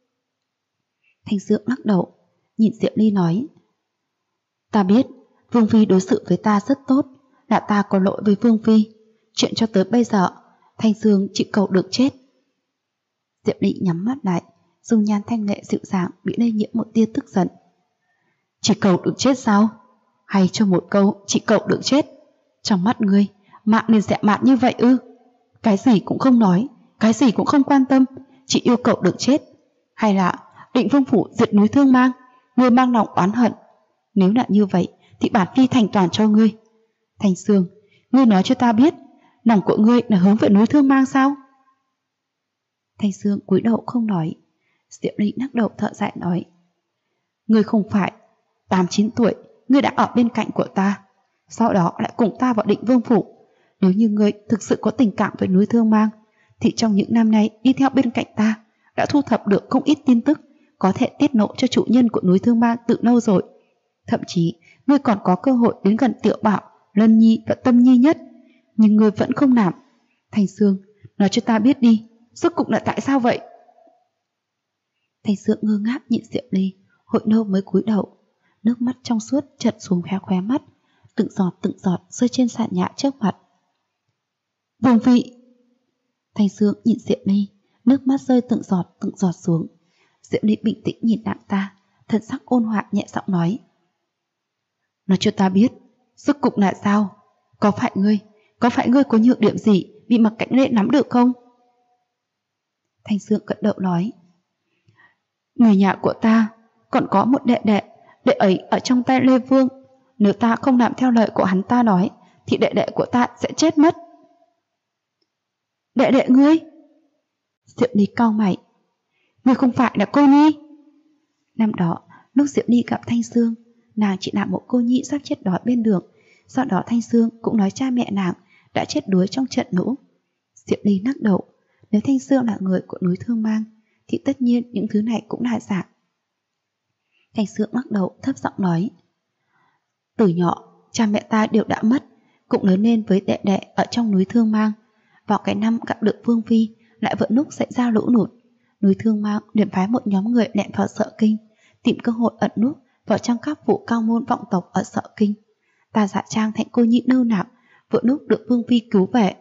Thanh Dương lắc đầu, nhìn Diệm Ly nói: Ta biết Vương phi đối xử với ta rất tốt, là ta có lỗi với Vương phi. Chuyện cho tới bây giờ Thanh Dương chỉ cầu được chết. Diệm Ly nhắm mắt lại, dung nhan thanh lệ dịu dàng bị lây nhiễm một tia tức giận. Chỉ cầu được chết sao? Hay cho một câu chị cậu được chết. Trong mắt ngươi, mạng nên dẹ mạn như vậy ư? Cái gì cũng không nói, cái gì cũng không quan tâm, chỉ yêu cậu được chết. Hay là định Vương phủ diệt núi Thương Mang, ngươi mang lòng oán hận? Nếu là như vậy thì bản phi thành toàn cho ngươi. Thanh Sương, ngươi nói cho ta biết, lòng của ngươi là hướng về núi Thương Mang sao? Thanh Sương cúi đầu không nói. Diệp Ly lắc đầu thở dài nói, ngươi không phải 8-9 tuổi, ngươi đã ở bên cạnh của ta, sau đó lại cùng ta vào Định Vương phủ. Nếu như ngươi thực sự có tình cảm với núi Thương Mang, thì trong những năm nay đi theo bên cạnh ta đã thu thập được không ít tin tức có thể tiết lộ cho chủ nhân của núi Thương Mang từ lâu rồi. Thậm chí ngươi còn có cơ hội đến gần Tiểu Bảo, Lân Nhi và Tâm Nhi nhất, nhưng ngươi vẫn không làm. Thanh Sương, nói cho ta biết đi, rốt cục là tại sao vậy? Thanh Sương ngơ ngác nhìn Diệp Ly, hồi lâu mới cúi đầu, nước mắt trong suốt chật xuống khóe mắt, từng giọt rơi trên sàn nhà trước mặt. Vương Phi! Thanh Sương nhìn Diệp Ly, nước mắt rơi từng giọt xuống. Diệp Ly bình tĩnh nhìn nàng ta, thần sắc ôn hòa nhẹ giọng nói, nói cho ta biết, rốt cục là sao? Có phải ngươi có nhược điểm gì bị Mặc Cảnh Lệ nắm được không? Thanh Sương gật đầu nói, người nhà của ta còn có một đệ đệ ấy ở trong tay Lê Vương. Nếu ta không làm theo lời của hắn ta nói, thì đệ đệ của ta sẽ chết mất. Đệ đệ ngươi? Diệp Ly cau mày. Ngươi không phải là cô nhi? Năm đó, lúc Diệp Ly gặp Thanh Sương, nàng chỉ là một cô nhi sắp chết đói bên đường. Sau đó Thanh Sương cũng nói cha mẹ nàng đã chết đuối trong trận lũ. Diệp Ly lắc đầu, nếu Thanh Sương là người của núi Thương Mang, thì tất nhiên những thứ này cũng là giả. Thanh Sương lắc đầu thấp giọng nói, từ nhỏ cha mẹ ta đều đã mất, cũng lớn lên với đệ đệ ở trong núi Thương Mang. Vào cái năm gặp được Vương Phi, lại vẫn lúc xảy ra lũ lụt, núi Thương Mang liền phái một nhóm người lẻn vào Sở Kinh, tìm cơ hội ẩn núp vào trong các vụ cao môn vọng tộc ở Sở Kinh. Ta giả trang thành cô nhị nâu nạp, vừa lúc được Vương Phi cứu về.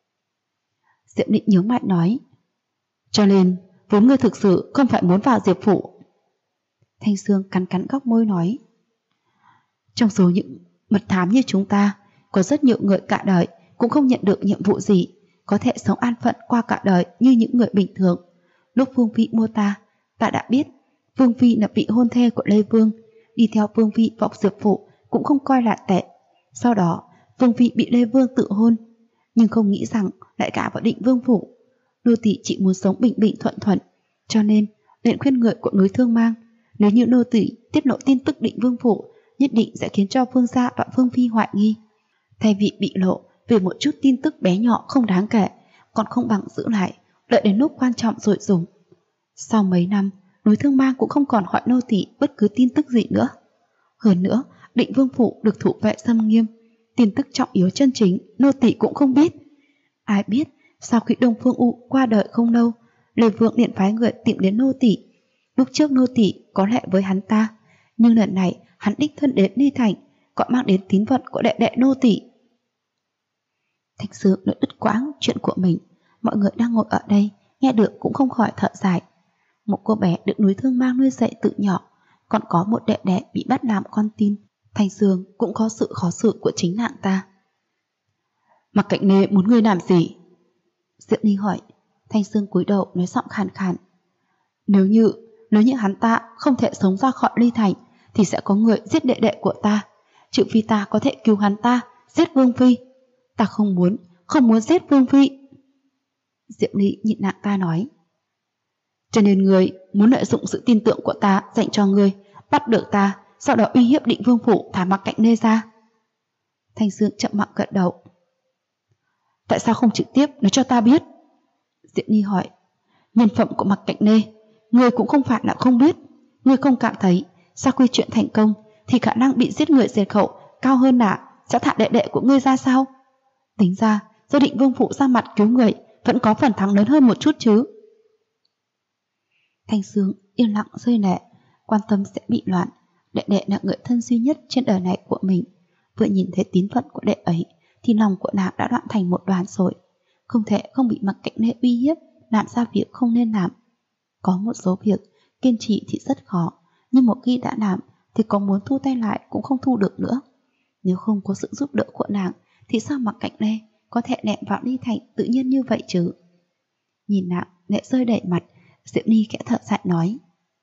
Diệp Định nhướng mày nói, cho nên vốn ngươi thực sự không phải muốn vào Diệp phủ. Thanh Sương cắn góc môi nói, trong số những mật thám như chúng ta, có rất nhiều người cả đời cũng không nhận được nhiệm vụ gì, có thể sống an phận qua cả đời như những người bình thường. Lúc Vương Phi mua ta đã biết Vương Phi là vị hôn thê của Lê Vương, đi theo Vương Phi vào Diệp phủ cũng không coi là tệ. Sau đó Vương Phi bị Lê Vương tự hôn, nhưng không nghĩ rằng lại gả vào Định Vương phủ. Nô tỳ chỉ muốn sống bình bình thuận thuận, cho nên liền khuyên người của núi Thương Mang, nếu như nô tỳ tiết lộ tin tức Định Vương phủ, nhất định sẽ khiến cho Vương gia và Vương Phi hoài nghi. Thay vì bị lộ về một chút tin tức bé nhỏ không đáng kể, còn không bằng giữ lại, đợi đến lúc quan trọng rồi dùng. Sau mấy năm, núi Thương Mang cũng không còn hỏi nô tỳ bất cứ tin tức gì nữa. Hơn nữa, Định Vương phủ được thủ vệ xâm nghiêm, tin tức trọng yếu chân chính nô tỳ cũng không biết. Ai biết sau khi Đông Phương U qua đời không lâu, Lê Vương liền phái người tìm đến nô tỳ. Lúc trước nô tỳ có lẽ với hắn ta, nhưng lần này hắn đích thân đến Ly Thành, còn mang đến tín vật của đệ đệ nô tỳ. Thanh Sương đã đứt quãng chuyện của mình. Mọi người đang ngồi ở đây nghe được cũng không khỏi thở dài. Một cô bé được núi Thương Mang nuôi dạy từ nhỏ, còn có một đệ đệ bị bắt làm con tin. Thanh Sương cũng có sự khó xử của chính nàng ta. Mặc Cảnh Nê muốn ngươi làm gì? Diệp Ly hỏi. Thanh Sương cúi đầu nói giọng khàn khàn. Nếu như hắn ta không thể sống ra khỏi Ly Thành, thì sẽ có người giết đệ đệ của ta, trừ phi ta có thể cứu hắn ta, giết Vương Phi. Ta không muốn giết Vương Phi. Diệp Ly nhìn nàng ta nói. Cho nên ngươi muốn lợi dụng sự tin tưởng của ta dành cho ngươi, bắt được ta, sau đó uy hiếp Định Vương phủ thả Mặc Cảnh Nê ra. Thanh Sương chậm mặc gật đầu. Tại sao không trực tiếp nói cho ta biết? Diệp Ly hỏi. Nhân phẩm của Mặc Cảnh Nê ngươi cũng không phải là không biết. Ngươi không cảm thấy sau khi chuyện thành công thì khả năng bị giết người diệt khẩu cao hơn là sẽ thả đệ đệ của ngươi ra sao? Tính ra do Định Vương phủ ra mặt cứu người vẫn có phần thắng lớn hơn một chút chứ. Thanh Sương yên lặng rơi lệ, quan tâm sẽ bị loạn. Đệ đệ là người thân duy nhất trên đời này của mình. Vừa nhìn thấy tín phận của đệ ấy thì lòng của nàng đã loạn thành một đoàn rồi. Không thể không bị Mặc Cảnh Nê uy hiếp làm ra việc không nên làm. Có một số việc kiên trì thì rất khó, nhưng một khi đã làm thì có muốn thu tay lại cũng không thu được nữa. Nếu không có sự giúp đỡ của nàng thì sao Mặc Cạnh Lê có thể nẹn vào Ly Thành tự nhiên như vậy chứ? Nhìn nàng lệ rơi đầy mặt, Diệu Ly khẽ thở dài nói: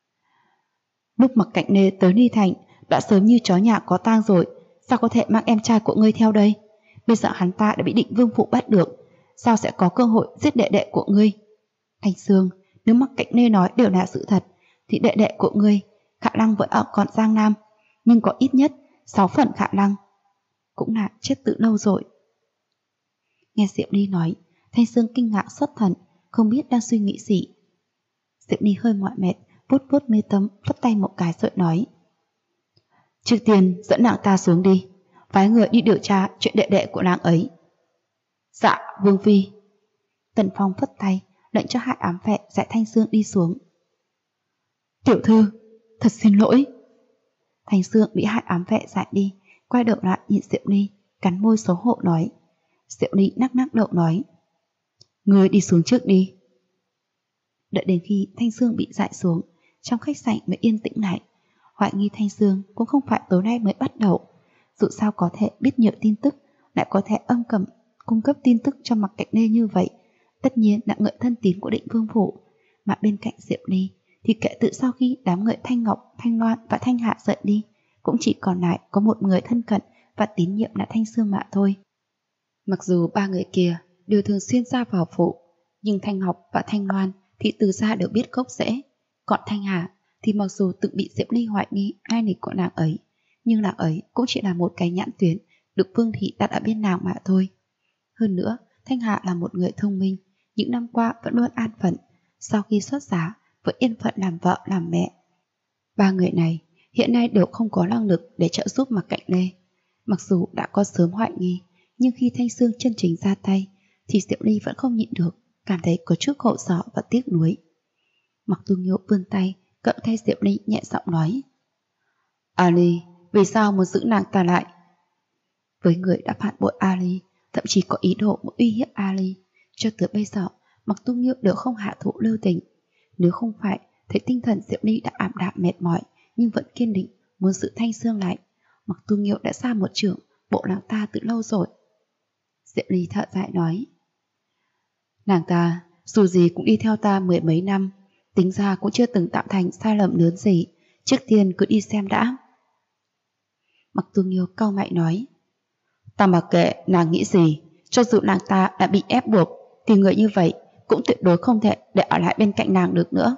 Lúc Mặc Cạnh Lê tới Ly Thành đã sớm như chó nhà có tang rồi, sao có thể mang em trai của ngươi theo đây? Bây giờ hắn ta đã bị Định Vương Phụ bắt được, sao sẽ có cơ hội giết đệ đệ của ngươi? Thanh Sương, nếu Mặc Cạnh Lê nói đều là sự thật thì đệ đệ của ngươi khả năng vẫn ở còn Giang Nam, nhưng có ít nhất 6 phần khả năng cũng là chết từ lâu rồi. Nghe Diệu Ly nói, Thanh Sương kinh ngạc xuất thần, không biết đang suy nghĩ gì. Diệu Ly hơi mỏi mệt, vuốt vuốt mi tâm, phất tay một cái rồi nói: Trước tiên dẫn nàng ta xuống đi, phái người đi điều tra chuyện đệ đệ của nàng ấy. Dạ, Vương Phi. Tần Phong phất tay, lệnh cho hai ám vệ giải Thanh Sương đi xuống. Tiểu thư, thật xin lỗi. Thanh Sương bị hai ám vệ giải đi, quay đầu lại nhìn Diệu Ly, cắn môi xấu hổ nói. Diệu Ly nắc nắc đầu nói: Ngươi đi xuống trước đi. Đợi đến khi Thanh Sương bị giải xuống, trong khách sạn mới yên tĩnh lại. Hoài nghi Thanh Sương cũng không phải tối nay mới bắt đầu. Dù sao có thể biết nhiều tin tức, lại có thể âm cầm cung cấp tin tức cho Mặc Cạnh Lê như vậy, tất nhiên là người thân tín của Định Vương Phủ. Mà bên cạnh Diệu Ly thì kể từ sau khi đám người Thanh Ngọc, Thanh Loan và Thanh Hạ rời đi, cũng chỉ còn lại có một người thân cận và tín nhiệm là Thanh Sương mà thôi. Mặc dù ba người kia đều thường xuyên ra vào phủ, nhưng Thanh Ngọc và Thanh Loan thì từ xa đều biết gốc rễ. Còn Thanh Hà thì mặc dù từng bị Diệp Ly hoài nghi lai lịch của nàng ấy, nhưng nàng ấy cũng chỉ là một cái nhãn tuyến được Vương thị đặt ở bên nàng mà thôi. Hơn nữa, Thanh Hà là một người thông minh, những năm qua vẫn luôn an phận, sau khi xuất giá vẫn yên phận làm vợ làm mẹ. Ba người này hiện nay đều không có năng lực để trợ giúp Mặc Cạnh Lê. Mặc dù đã có sớm hoài nghi, nhưng khi Thanh Sương chân chính ra tay thì Diệu Ly vẫn không nhịn được, cảm thấy có chút khổ sở và tiếc nuối. Mặc Tu Nghiêu vươn tay cận tay Diệu Ly nhẹ giọng nói: Ali, vì sao muốn giữ nàng ta lại? Với người đã phản bội Ali, thậm chí có ý đồ muốn uy hiếp Ali, cho tới bây giờ Mặc Tu Nghiêu đều không hạ thủ lưu tình. Nếu không phải thấy tinh thần Diệu Ly đã ảm đạm mệt mỏi nhưng vẫn kiên định muốn giữ Thanh Sương lại, Mặc Tu Nghiêu đã ra một chưởng bộ nàng ta từ lâu rồi. Diệu Ly thở dài nói: Nàng ta dù gì cũng đi theo ta 10 mấy năm, tính ra cũng chưa từng tạo thành sai lầm lớn gì, trước tiên cứ đi xem đã. Mặc Tu Nghiêu cau mày nói: Ta mặc kệ nàng nghĩ gì, cho dù nàng ta đã bị ép buộc thì người như vậy cũng tuyệt đối không thể để ở lại bên cạnh nàng được nữa.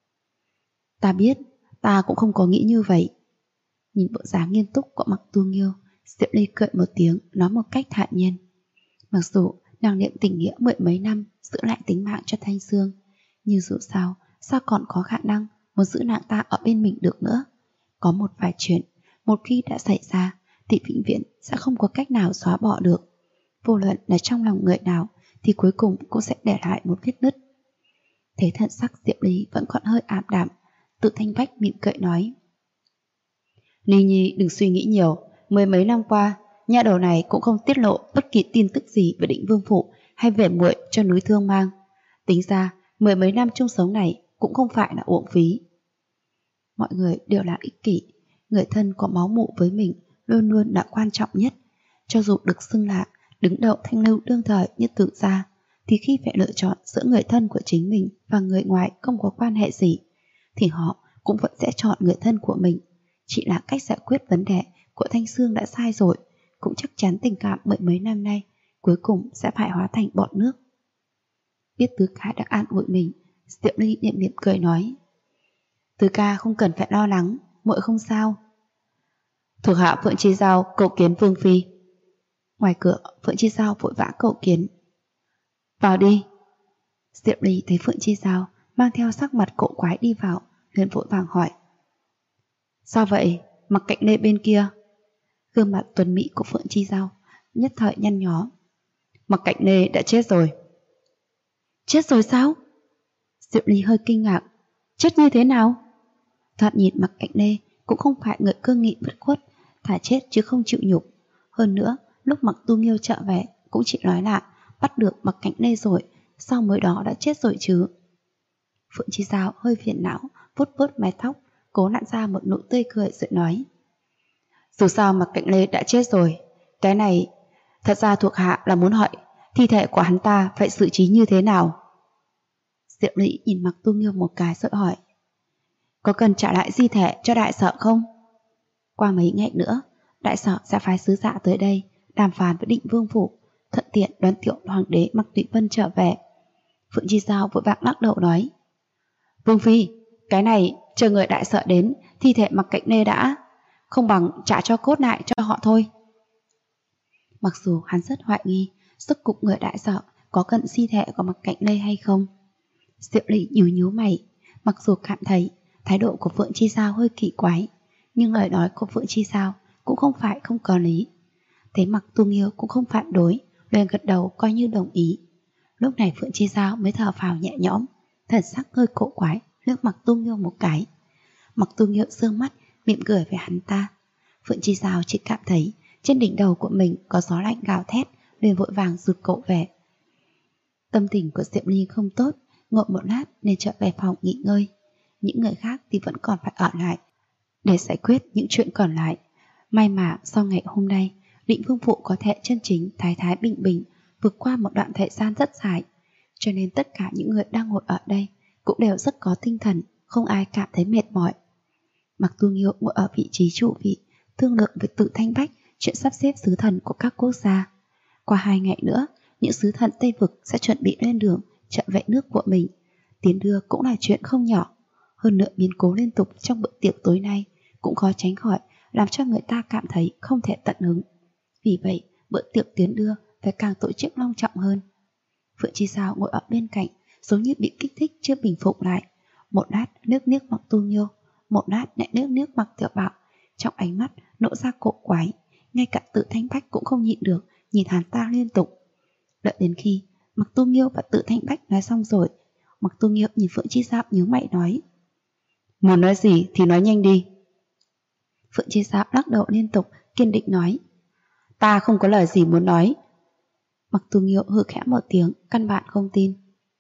Ta biết, ta cũng không có nghĩ như vậy. Nhìn bộ dáng nghiêm túc của Mặc Tu Nghiêu, Diệu Ly cười một tiếng, nói một cách thản nhiên: Mặc dù nàng niệm tình nghĩa 10 mấy năm giữ lại tính mạng cho Thanh Sương, nhưng dù sao còn có khả năng muốn giữ nàng ta ở bên mình được nữa. Có một vài chuyện, một khi đã xảy ra thì vĩnh viễn sẽ không có cách nào xóa bỏ được. Vô luận là trong lòng người nào thì cuối cùng cũng sẽ để lại một vết nứt. Thế thần sắc Diệu Ly vẫn còn hơi ảm đạm, Tự Thanh Bách mỉm cười nói: Ly Nhi đừng suy nghĩ nhiều, 10 mấy năm qua nhà đầu này cũng không tiết lộ bất kỳ tin tức gì về Định Vương Phủ hay về muội cho núi Thương Mang. Tính ra 10 mấy năm chung sống này cũng không phải là uổng phí. Mọi người đều là ích kỷ, người thân có máu mủ với mình luôn luôn là quan trọng nhất. Cho dù được xưng là đứng đầu thanh lưu đương thời như Tưởng gia, thì khi phải lựa chọn giữa người thân của chính mình và người ngoài không có quan hệ gì, thì họ cũng vẫn sẽ chọn người thân của mình. Chỉ là cách giải quyết vấn đề của Thanh Sương đã sai rồi, cũng chắc chắn tình cảm mấy năm nay cuối cùng sẽ phải hóa thành bọt nước. Biết Tứ Ca đã an ủi mình, Diệu Ly mỉm cười nói: Tứ Ca không cần phải lo lắng, muội không sao. Thuộc hạ Phượng Chi Giao cầu kiến Vương Phi. Ngoài cửa, Phượng Chi Giao vội vã cầu kiến. Vào đi. Diệu Ly thấy Phượng Chi Giao mang theo sắc mặt cổ quái đi vào, liền vội vàng hỏi: Sao vậy, Mặc Cạnh Lê bên kia? Gương mặt tuấn mỹ của Phượng Chi Giao nhất thời nhăn nhó. Mặc Cạnh Lê đã chết rồi. Chết rồi sao? Diệu Ly hơi kinh ngạc. Chết như thế nào? Thoạt nhìn Mặc Cạnh Lê cũng không phải người cương nghị bất khuất, thà chết chứ không chịu nhục. Hơn nữa, lúc Mặc Tu Nghiêu trở về cũng chỉ nói là bắt được Mặc Cạnh Lê rồi, sao mới đó đã chết rồi chứ? Phượng Chi Giao hơi phiền não, vuốt vuốt mái tóc, cố nặn ra một nụ tươi cười rồi nói: Dù sao Mặc Cạnh Lê đã chết rồi. Cái này, thật ra thuộc hạ là muốn hỏi thi thể của hắn ta phải xử trí như thế nào. Diệu Lị nhìn Mặc Tu Nghiêu một cái rồi hỏi, có cần trả lại di thể cho đại sở không? Qua mấy ngày nữa, đại sở sẽ phái sứ giả tới đây đàm phán với Định Vương phủ, thuận tiện đón tiểu hoàng đế Mặc Tụy Vân trở về. Phượng Chi Giao vội vàng lắc đầu nói, Vương phi, cái này chờ người đại sở đến, thi thể Mặc Cạnh Lê đã, không bằng trả cho cốt lại cho họ thôi. Mặc dù hắn rất hoài nghi sức cục người đại sở có cần di thể của Mặc Cạnh Lê hay không. Diệu Lị nhíu mày, mặc dù cảm thấy thái độ của Phượng Chi Giao hơi kỳ quái, nhưng lời nói của Phượng Chi Giao cũng không phải không có lý. Thế Mặc Tu Nghiêu cũng không phản đối, liền gật đầu coi như đồng ý. Lúc này Phượng Chi Giao mới thở phào nhẹ nhõm, thần sắc hơi cổ quái liếc Mặc Tu Nghiêu một cái. Mặc Tu Nghiêu dương mắt mỉm cười với hắn ta. Phượng Chi Giao chỉ cảm thấy trên đỉnh đầu của mình có gió lạnh gào thét, liền vội vàng rụt cổ về. Tâm tình của Diệm Ly không tốt, ngồi một lát nên trở về phòng nghỉ ngơi. Những người khác thì vẫn còn phải ở lại để giải quyết những chuyện còn lại. May mà sau ngày hôm nay, Định Vương phủ có thể chân chính thái thái bình bình vượt qua một đoạn thời gian rất dài, cho nên tất cả những người đang ngồi ở đây cũng đều rất có tinh thần, không ai cảm thấy mệt mỏi. Mặc Tu Nghiêu ngồi ở vị trí chủ vị, thương lượng với Tự Thanh Bách chuyện sắp xếp sứ thần của các quốc gia. Qua 2 ngày nữa, những sứ thần Tây Vực sẽ chuẩn bị lên đường trợ vệ nước của mình. Tiến đưa cũng là chuyện không nhỏ. Hơn nữa biến cố liên tục trong bữa tiệc tối nay cũng khó tránh khỏi làm cho người ta cảm thấy không thể tận hứng. Vì vậy, bữa tiệc tiến đưa phải càng tổ chức long trọng hơn. Phượng Chi Giao ngồi ở bên cạnh, giống như bị kích thích chưa bình phục lại. Một lát nước Mặc Tu Nghiêu, một lát lại nước Mặc Tiểu Bảo, trong ánh mắt nộ ra cổ quái. Ngay cả Tự Thanh Bách cũng không nhịn được, nhìn hắn ta liên tục. Đợi đến khi Mặc Tu Nghiêu và Tự Thanh Bách nói xong rồi, Mặc Tu Nghiêu nhìn Phượng Chi Giao nhíu mày nói, muốn nói gì thì nói nhanh đi. Phượng Chi Giao lắc đầu liên tục, kiên định nói, ta không có lời gì muốn nói. Mặc Tu Nghiêu hừ khẽ một tiếng, căn bản không tin.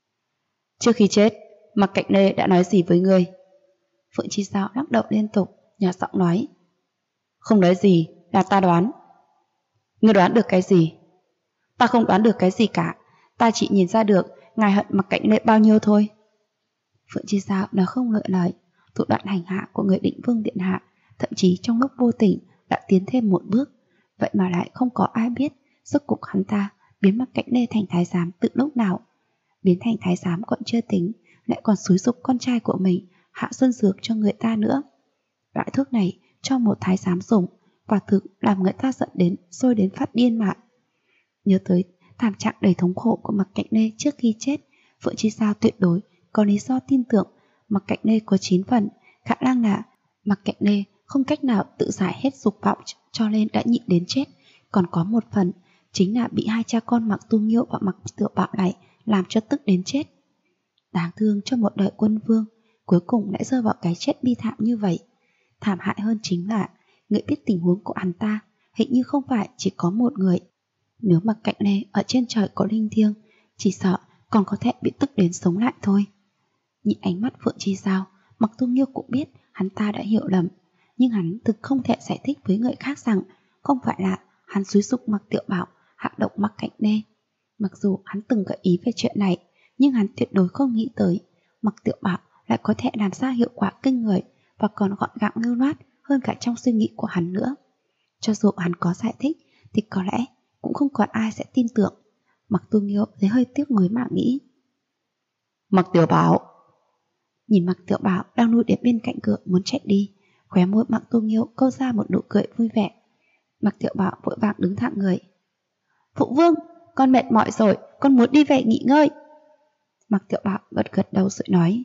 Trước khi chết, Mặc Cạnh Lê đã nói gì với ngươi? Phượng Chi Giao lắc đầu liên tục, nhỏ giọng nói, không nói gì, là ta đoán. Ngươi đoán được cái gì? Ta không đoán được cái gì cả, ta chỉ nhìn ra được ngài hận Mặc Cạnh Lê bao nhiêu thôi. Phượng Chi Giao nói không lựa lời, thủ đoạn hành hạ của người Định Vương điện hạ thậm chí trong lúc vô tình đã tiến thêm một bước. Vậy mà lại không có ai biết rốt cuộc hắn ta biến Mặc Cạnh Lê thành thái giám từ lúc nào. Biến thành thái giám còn chưa tính, lại còn xúi giục con trai của mình hạ xuân dược cho người ta nữa. Loại thuốc này cho một thái giám dùng, quả thực làm người ta giận đến sôi đến phát điên mà. Nhớ tới thảm trạng đầy thống khổ của Mặc Cạnh Lê trước khi chết, Phượng Chi Giao tuyệt đối có lý do tin tưởng Mặc Cạnh Lê có 9 phần khả năng là Mặc Cạnh Lê không cách nào tự giải hết dục vọng cho nên đã nhịn đến chết. Còn có một phần chính là bị hai cha con Mặc Tu Nghiêu và Mặc Tiểu Bảo này làm cho tức đến chết. Đáng thương cho một đời quân vương, cuối cùng lại rơi vào cái chết bi thảm như vậy. Thảm hại hơn chính là người biết tình huống của hắn ta hình như không phải chỉ có một người. Nếu Mặc Cạnh Lê ở trên trời có linh thiêng, chỉ sợ còn có thể bị tức đến sống lại thôi. Nhìn ánh mắt Phượng Chi Giao, Mặc Tu Nghiêu cũng biết hắn ta đã hiểu lầm, nhưng hắn thực không thể giải thích với người khác rằng không phải là hắn xúi giục Mặc Tiểu Bảo hạ độc Mặc Cạnh Lê. Mặc dù hắn từng gợi ý về chuyện này, nhưng hắn tuyệt đối không nghĩ tới Mặc Tiểu Bảo lại có thể làm ra hiệu quả kinh người và còn gọn gàng lưu loát hơn cả trong suy nghĩ của hắn nữa. Cho dù hắn có giải thích thì có lẽ cũng không còn ai sẽ tin tưởng. Mặc Tu Nghiêu thấy hơi tiếc nuối mà nghĩ. Mặc Tiểu Bảo. Nhìn Mặc Tiểu Bảo đang lui đến bên cạnh cửa muốn chạy đi, khóe môi Mặc Tu Nghiêu câu ra một nụ cười vui vẻ. Mặc Tiểu Bảo vội vàng đứng thẳng người. Phụ vương, con mệt mỏi rồi, con muốn đi về nghỉ ngơi. Mặc Tiểu Bảo gật gật đầu rồi nói.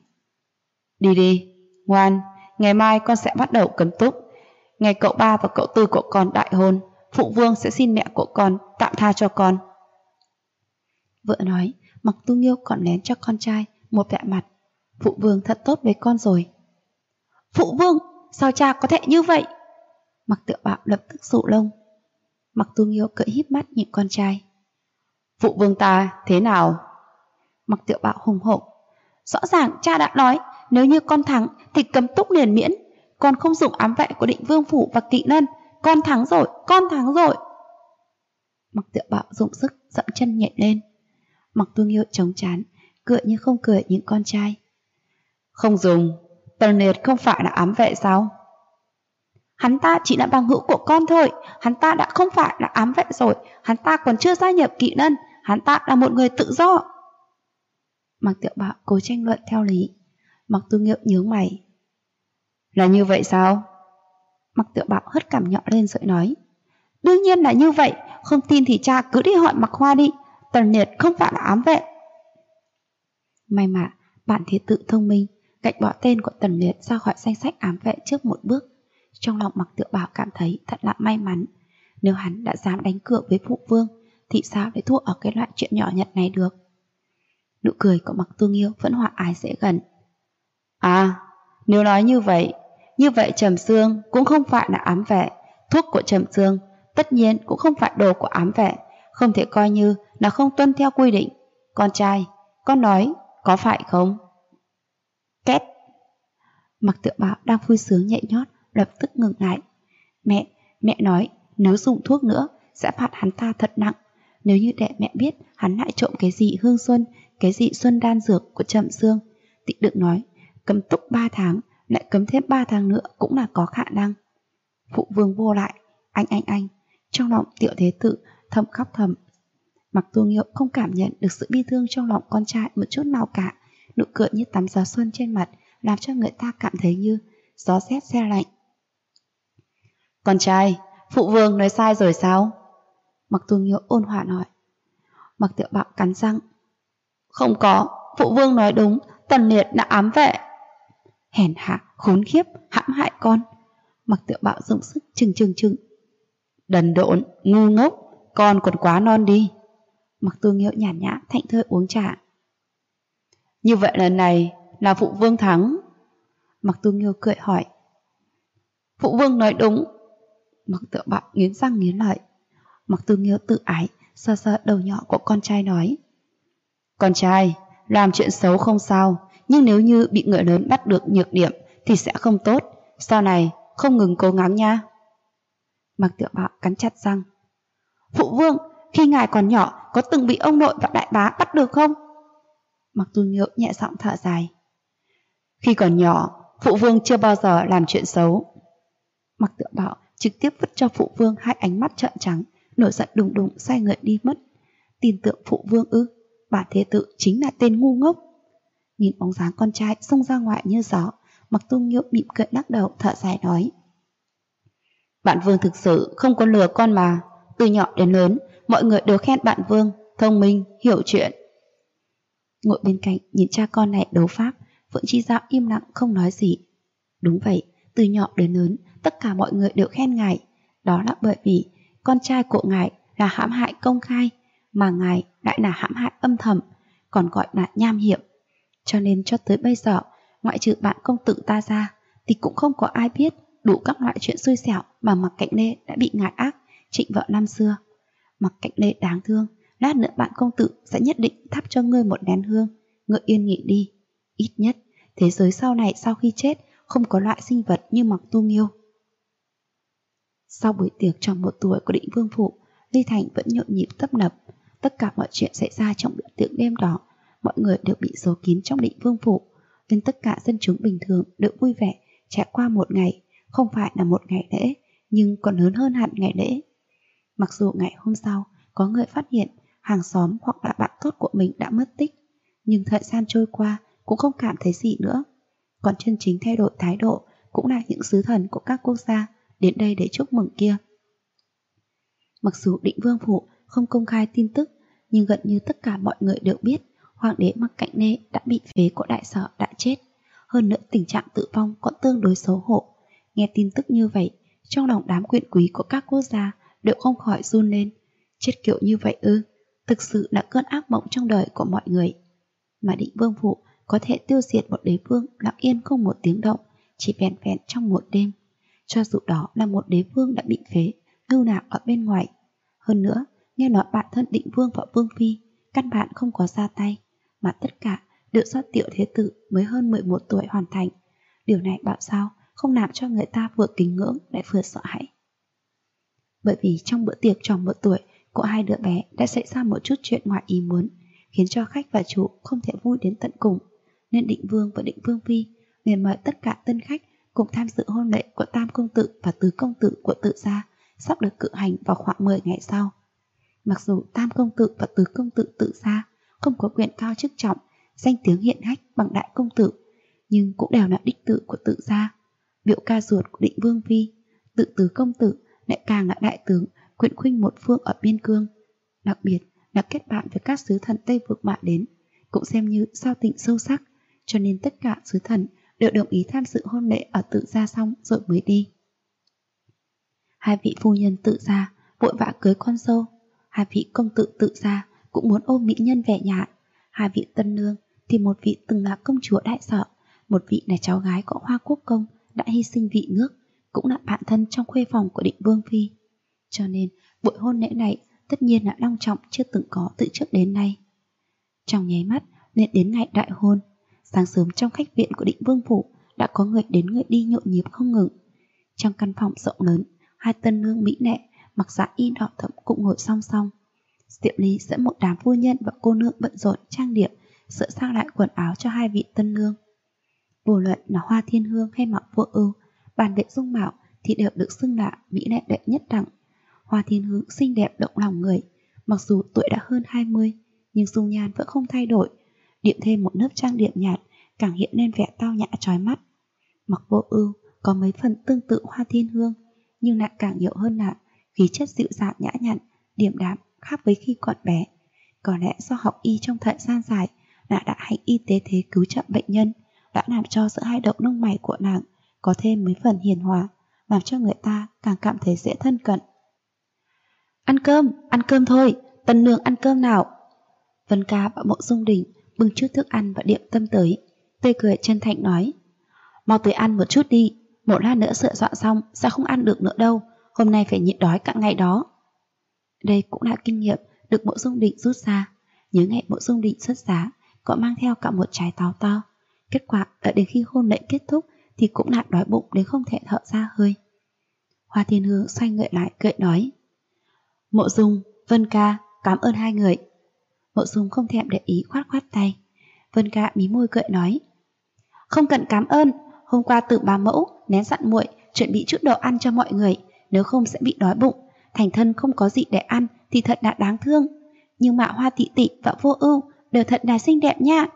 Đi đi, ngoan, ngày mai con sẽ bắt đầu cấm túc. Ngày cậu ba và cậu tư của con đại hôn, phụ vương sẽ xin mẹ của con tạm tha cho con. Vợ nói, Mặc Tu Nghiêu còn lén cho con trai một vẻ mặt. Phụ vương thật tốt với con rồi. Phụ vương, sao cha có thể như vậy? Mặc Tiểu Bảo lập tức sụ lông. Mặc Tu Nghiêu cười híp mắt nhìn con trai. Phụ vương ta thế nào? Mặc Tiểu Bảo hùng hổ. Rõ ràng cha đã nói nếu như con thắng thì cấm túc liền miễn. Còn không dùng ám vệ của Định Vương phủ và Kỵ Lân, con thắng rồi, con thắng rồi. Mặc Tiểu Bảo dùng sức dậm chân nhảy lên. Mặc Tu Nghiêu chống trán, cười như không cười những con trai. Không dùng, Tần Liệt không phải là ám vệ sao? Hắn ta chỉ là bằng hữu của con thôi, hắn ta đã không phải là ám vệ rồi, hắn ta còn chưa gia nhập kỵ nân, hắn ta là một người tự do. Mặc Tiểu Bảo cố tranh luận theo lý. Mặc Tu Nghiêu nhướng mày. Là như vậy sao? Mặc Tiểu Bảo hất cằm nhọ lên rồi nói. Đương nhiên là như vậy, không tin thì cha cứ đi hỏi Mặc Hoa đi, Tần Liệt không phải là ám vệ. May mà bản thế tự thông minh, gạch bỏ tên của Tần Liệt ra khỏi danh sách ám vệ trước một bước. Trong lòng Mặc Tiểu Bảo cảm thấy thật là may mắn. Nếu hắn đã dám đánh cược với phụ vương thì sao để thua ở cái loại chuyện nhỏ nhặt này được. Nụ cười của Mặc Tu Nghiêu vẫn hòa ái dễ gần. À, nếu nói như vậy Trầm Sương cũng không phải là ám vệ. Thuốc của Trầm Sương tất nhiên cũng không phải đồ của ám vệ, không thể coi như là không tuân theo quy định. Con trai, con nói có phải không? Két. Mặc Tiểu Bảo đang vui sướng nhảy nhót lập tức ngừng lại. Mẹ nói nếu dùng thuốc nữa sẽ phạt hắn ta thật nặng. Nếu như để mẹ biết hắn lại trộm cái gì hương xuân, cái gì xuân đan dược của Trầm Sương thì đừng nói cấm túc 3 tháng, lại cấm thêm 3 tháng nữa cũng là có khả năng. Phụ vương vô lại, anh. Trong lòng Tiểu Thế Tử thầm khóc thầm. Mặc Tu Nghiêu không cảm nhận được sự bi thương trong lòng con trai một chút nào cả. Nụ cười như tắm gió xuân trên mặt làm cho người ta cảm thấy như gió rét se lạnh. Con trai, phụ vương nói sai rồi sao? Mặc Tu Nghiêu ôn hòa nói. Mặc Tiểu Bảo cắn răng. Không có, phụ vương nói đúng, Tần Liệt đã ám vệ. Hèn hạ, khốn khiếp, hãm hại con. Mặc Tiểu Bảo dùng sức chừng. Đần độn, ngu ngốc, con còn quá non đi. Mặc Tu Nghiêu nhàn nhã thảnh thơi uống trà. Như vậy lần này là phụ vương thắng. Mặc Tu Nghiêu cười hỏi. Phụ vương nói đúng. Mặc Tiểu Bảo nghiến răng nghiến lợi. Mặc Tu Nghiêu tự ái sờ sờ đầu nhỏ của con trai nói. Con trai, làm chuyện xấu không sao, nhưng nếu như bị người lớn bắt được nhược điểm thì sẽ không tốt. Sau này không ngừng cố gắng nha. Mặc Tiểu Bảo cắn chặt răng. Phụ vương, khi ngài còn nhỏ có từng bị ông nội và đại bá bắt được không? Mặc Tu Nghiêu nhẹ giọng thở dài. Khi còn nhỏ, phụ vương chưa bao giờ làm chuyện xấu. Mặc Tiểu Bảo trực tiếp vứt cho phụ vương 2 ánh mắt trợn trắng, nổi giận đùng đùng xoay người đi mất. Tin tưởng phụ vương ư? Bản thế tử chính là tên ngu ngốc. Nhìn bóng dáng con trai xông ra ngoài như gió, Mặc Tu Nghiêu mỉm cười lắc đầu thở dài nói. Bạn vương thực sự không có lừa con mà. Từ nhỏ đến lớn, mọi người đều khen bạn vương thông minh, hiểu chuyện. Ngồi bên cạnh nhìn cha con này đấu pháp, Phượng Chi Giao im lặng không nói gì. Đúng vậy, từ nhỏ đến lớn, tất cả mọi người đều khen ngài. Đó là bởi vì con trai của ngài là hãm hại công khai, mà ngài lại là hãm hại âm thầm, còn gọi là nham hiểm. Cho nên cho tới bây giờ, ngoại trừ bạn công tử ta ra, thì cũng không có ai biết đủ các loại chuyện xui xẻo mà Mặc Cạnh Lê đã bị ngài ác trịnh vợ năm xưa. Mặc Cạnh Lê đáng thương, lát nữa bạn công tử sẽ nhất định thắp cho ngươi một nén hương, ngươi yên nghỉ đi. Ít nhất, thế giới sau này sau khi chết không có loại sinh vật như Mặc Tu Nghiêu. Sau buổi tiệc tròn 1 tuổi của Định Vương Phủ, Ly Thành vẫn nhộn nhịp tấp nập. Tất cả mọi chuyện xảy ra trong bữa tiệc đêm đó, mọi người đều bị giấu kín trong Định Vương Phủ, nên tất cả dân chúng bình thường được vui vẻ trải qua một ngày, không phải là một ngày lễ, nhưng còn lớn hơn hẳn ngày lễ. Mặc dù ngày hôm sau có người phát hiện hàng xóm hoặc là bạn tốt của mình đã mất tích, nhưng thời gian trôi qua cũng không cảm thấy gì nữa. Còn chân chính thay đổi thái độ cũng là những sứ thần của các quốc gia đến đây để chúc mừng kia. Mặc dù Định Vương Phủ không công khai tin tức, nhưng gần như tất cả mọi người đều biết Hoàng đế Mặc Cạnh Lê đã bị phế của đại sở đã chết. Hơn nữa tình trạng tử vong còn tương đối xấu hổ. Nghe tin tức như vậy, trong lòng đám quyền quý của các quốc gia đều không khỏi run lên. Chết kiểu như vậy ư? Thực sự là cơn ác mộng trong đời của mọi người. Mà Định Vương Phủ có thể tiêu diệt một đế vương lặng yên không một tiếng động, chỉ vẹn vẹn trong một đêm. Cho dù đó là một đế vương đã bị phế, lưu lạc ở bên ngoài. Hơn nữa, nghe nói bản thân Định Vương và Vương Phi căn bản không có ra tay, mà tất cả đều do Tiểu Thế Tử mới hơn 11 tuổi hoàn thành. Điều này bảo sao không làm cho người ta vừa kính ngưỡng lại vừa sợ hãi. bởi vì trong bữa tiệc tròn 1 tuổi của hai đứa bé đã xảy ra một chút chuyện ngoài ý muốn, khiến cho khách và chủ không thể vui đến tận cùng, nên Định Vương và Định Vương Phi liền mời tất cả tân khách cùng tham dự hôn lễ của Tam Công Tử và Tứ Công Tử của Tự gia sắp được cử hành vào khoảng 10 ngày sau. Mặc dù Tam Công Tử và Tứ Công Tử Tự gia không có quyền cao chức trọng, danh tiếng hiển hách bằng Đại Công Tử, nhưng cũng đều là đích tử của Tự gia, biểu ca ruột của Định Vương Phi. Tứ Công Tử lại càng là đại tướng quyền khuynh một phương ở biên cương, đặc biệt là kết bạn với các sứ thần Tây Vực mà đến, cũng xem như giao tình sâu sắc, cho nên tất cả sứ thần đều đồng ý tham dự hôn lễ ở Tự gia xong rồi mới đi. Hai vị phu nhân Tự gia vội vã cưới con dâu, hai vị công tử Tự gia cũng muốn ôm mỹ nhân về nhà. Hai vị tân nương thì một vị từng là công chúa Đại Sở, một vị là cháu gái của Hoa Quốc công đã hy sinh vì nước, cũng là bạn thân trong khuê phòng của Định Vương Phi. Cho nên buổi hôn lễ này tất nhiên là long trọng chưa từng có từ trước đến nay. Trong nháy mắt lên đến ngày đại hôn, sáng sớm trong khách viện của Định Vương Phủ đã có người đến người đi nhộn nhịp không ngừng. Trong căn phòng rộng lớn, hai tân nương mỹ lệ mặc dạ y đỏ thẫm cũng ngồi song song. Diệu Ly dẫn một đám phu nhân và cô nương bận rộn trang điểm, sửa sang lại quần áo cho hai vị tân nương. Vô luận là Hoa Thiên Hương hay Mạc Vô Ưu, bàn đệ dung mạo thì đều được xưng là mỹ lệ đệ nhất đẳng. Hoa Thiên Hương xinh đẹp động lòng người, mặc dù tuổi đã hơn 20, nhưng dung nhan vẫn không thay đổi, điểm thêm một lớp trang điểm nhạt càng hiện lên vẻ tao nhã chói mắt. Mạc Vô Ưu có mấy phần tương tự Hoa Thiên Hương, nhưng lại càng nhiều hơn là khí chất dịu dàng nhã nhặn, điềm đạm, khác với khi còn bé. Có lẽ do học y trong thời gian dài, đã hành y tế thế cứu trợ bệnh nhân, đã làm cho giữa hai đầu lông mày của nàng có thêm mấy phần hiền hòa, làm cho người ta càng cảm thấy dễ thân cận. Ăn cơm thôi, tân nương ăn cơm nào. Vân Ca và Mộ Dung Đình bưng chút thức ăn và điểm tâm tới, tươi cười chân thành nói: mau tới ăn một chút đi, một lát nữa sửa soạn xong sẽ không ăn được nữa đâu, hôm nay phải nhịn đói cả ngày đó. Đây cũng là kinh nghiệm được Mộ Dung Đình rút ra. Nhớ ngày Mộ Dung Đình xuất giá, có mang theo cả một trái táo to. Kết quả đợi đến khi hôn lễ kết thúc thì cũng lại đói bụng đến không thể thở ra hơi. Hoa Thiên Hương xoay người lại cười nói: Mộ Dung, Vân Ca, cảm ơn hai người. Mộ Dung không thèm để ý khoát khoát tay. Vân Ca mí môi cười nói: không cần cảm ơn, hôm qua tự bà mẫu nén dặn muội chuẩn bị chút đồ ăn cho mọi người, nếu không sẽ bị đói bụng. Thành thân không có gì để ăn thì thật là đáng thương, nhưng mà Hoa Tị Tị và Vô Ưu đều thật là xinh đẹp nha.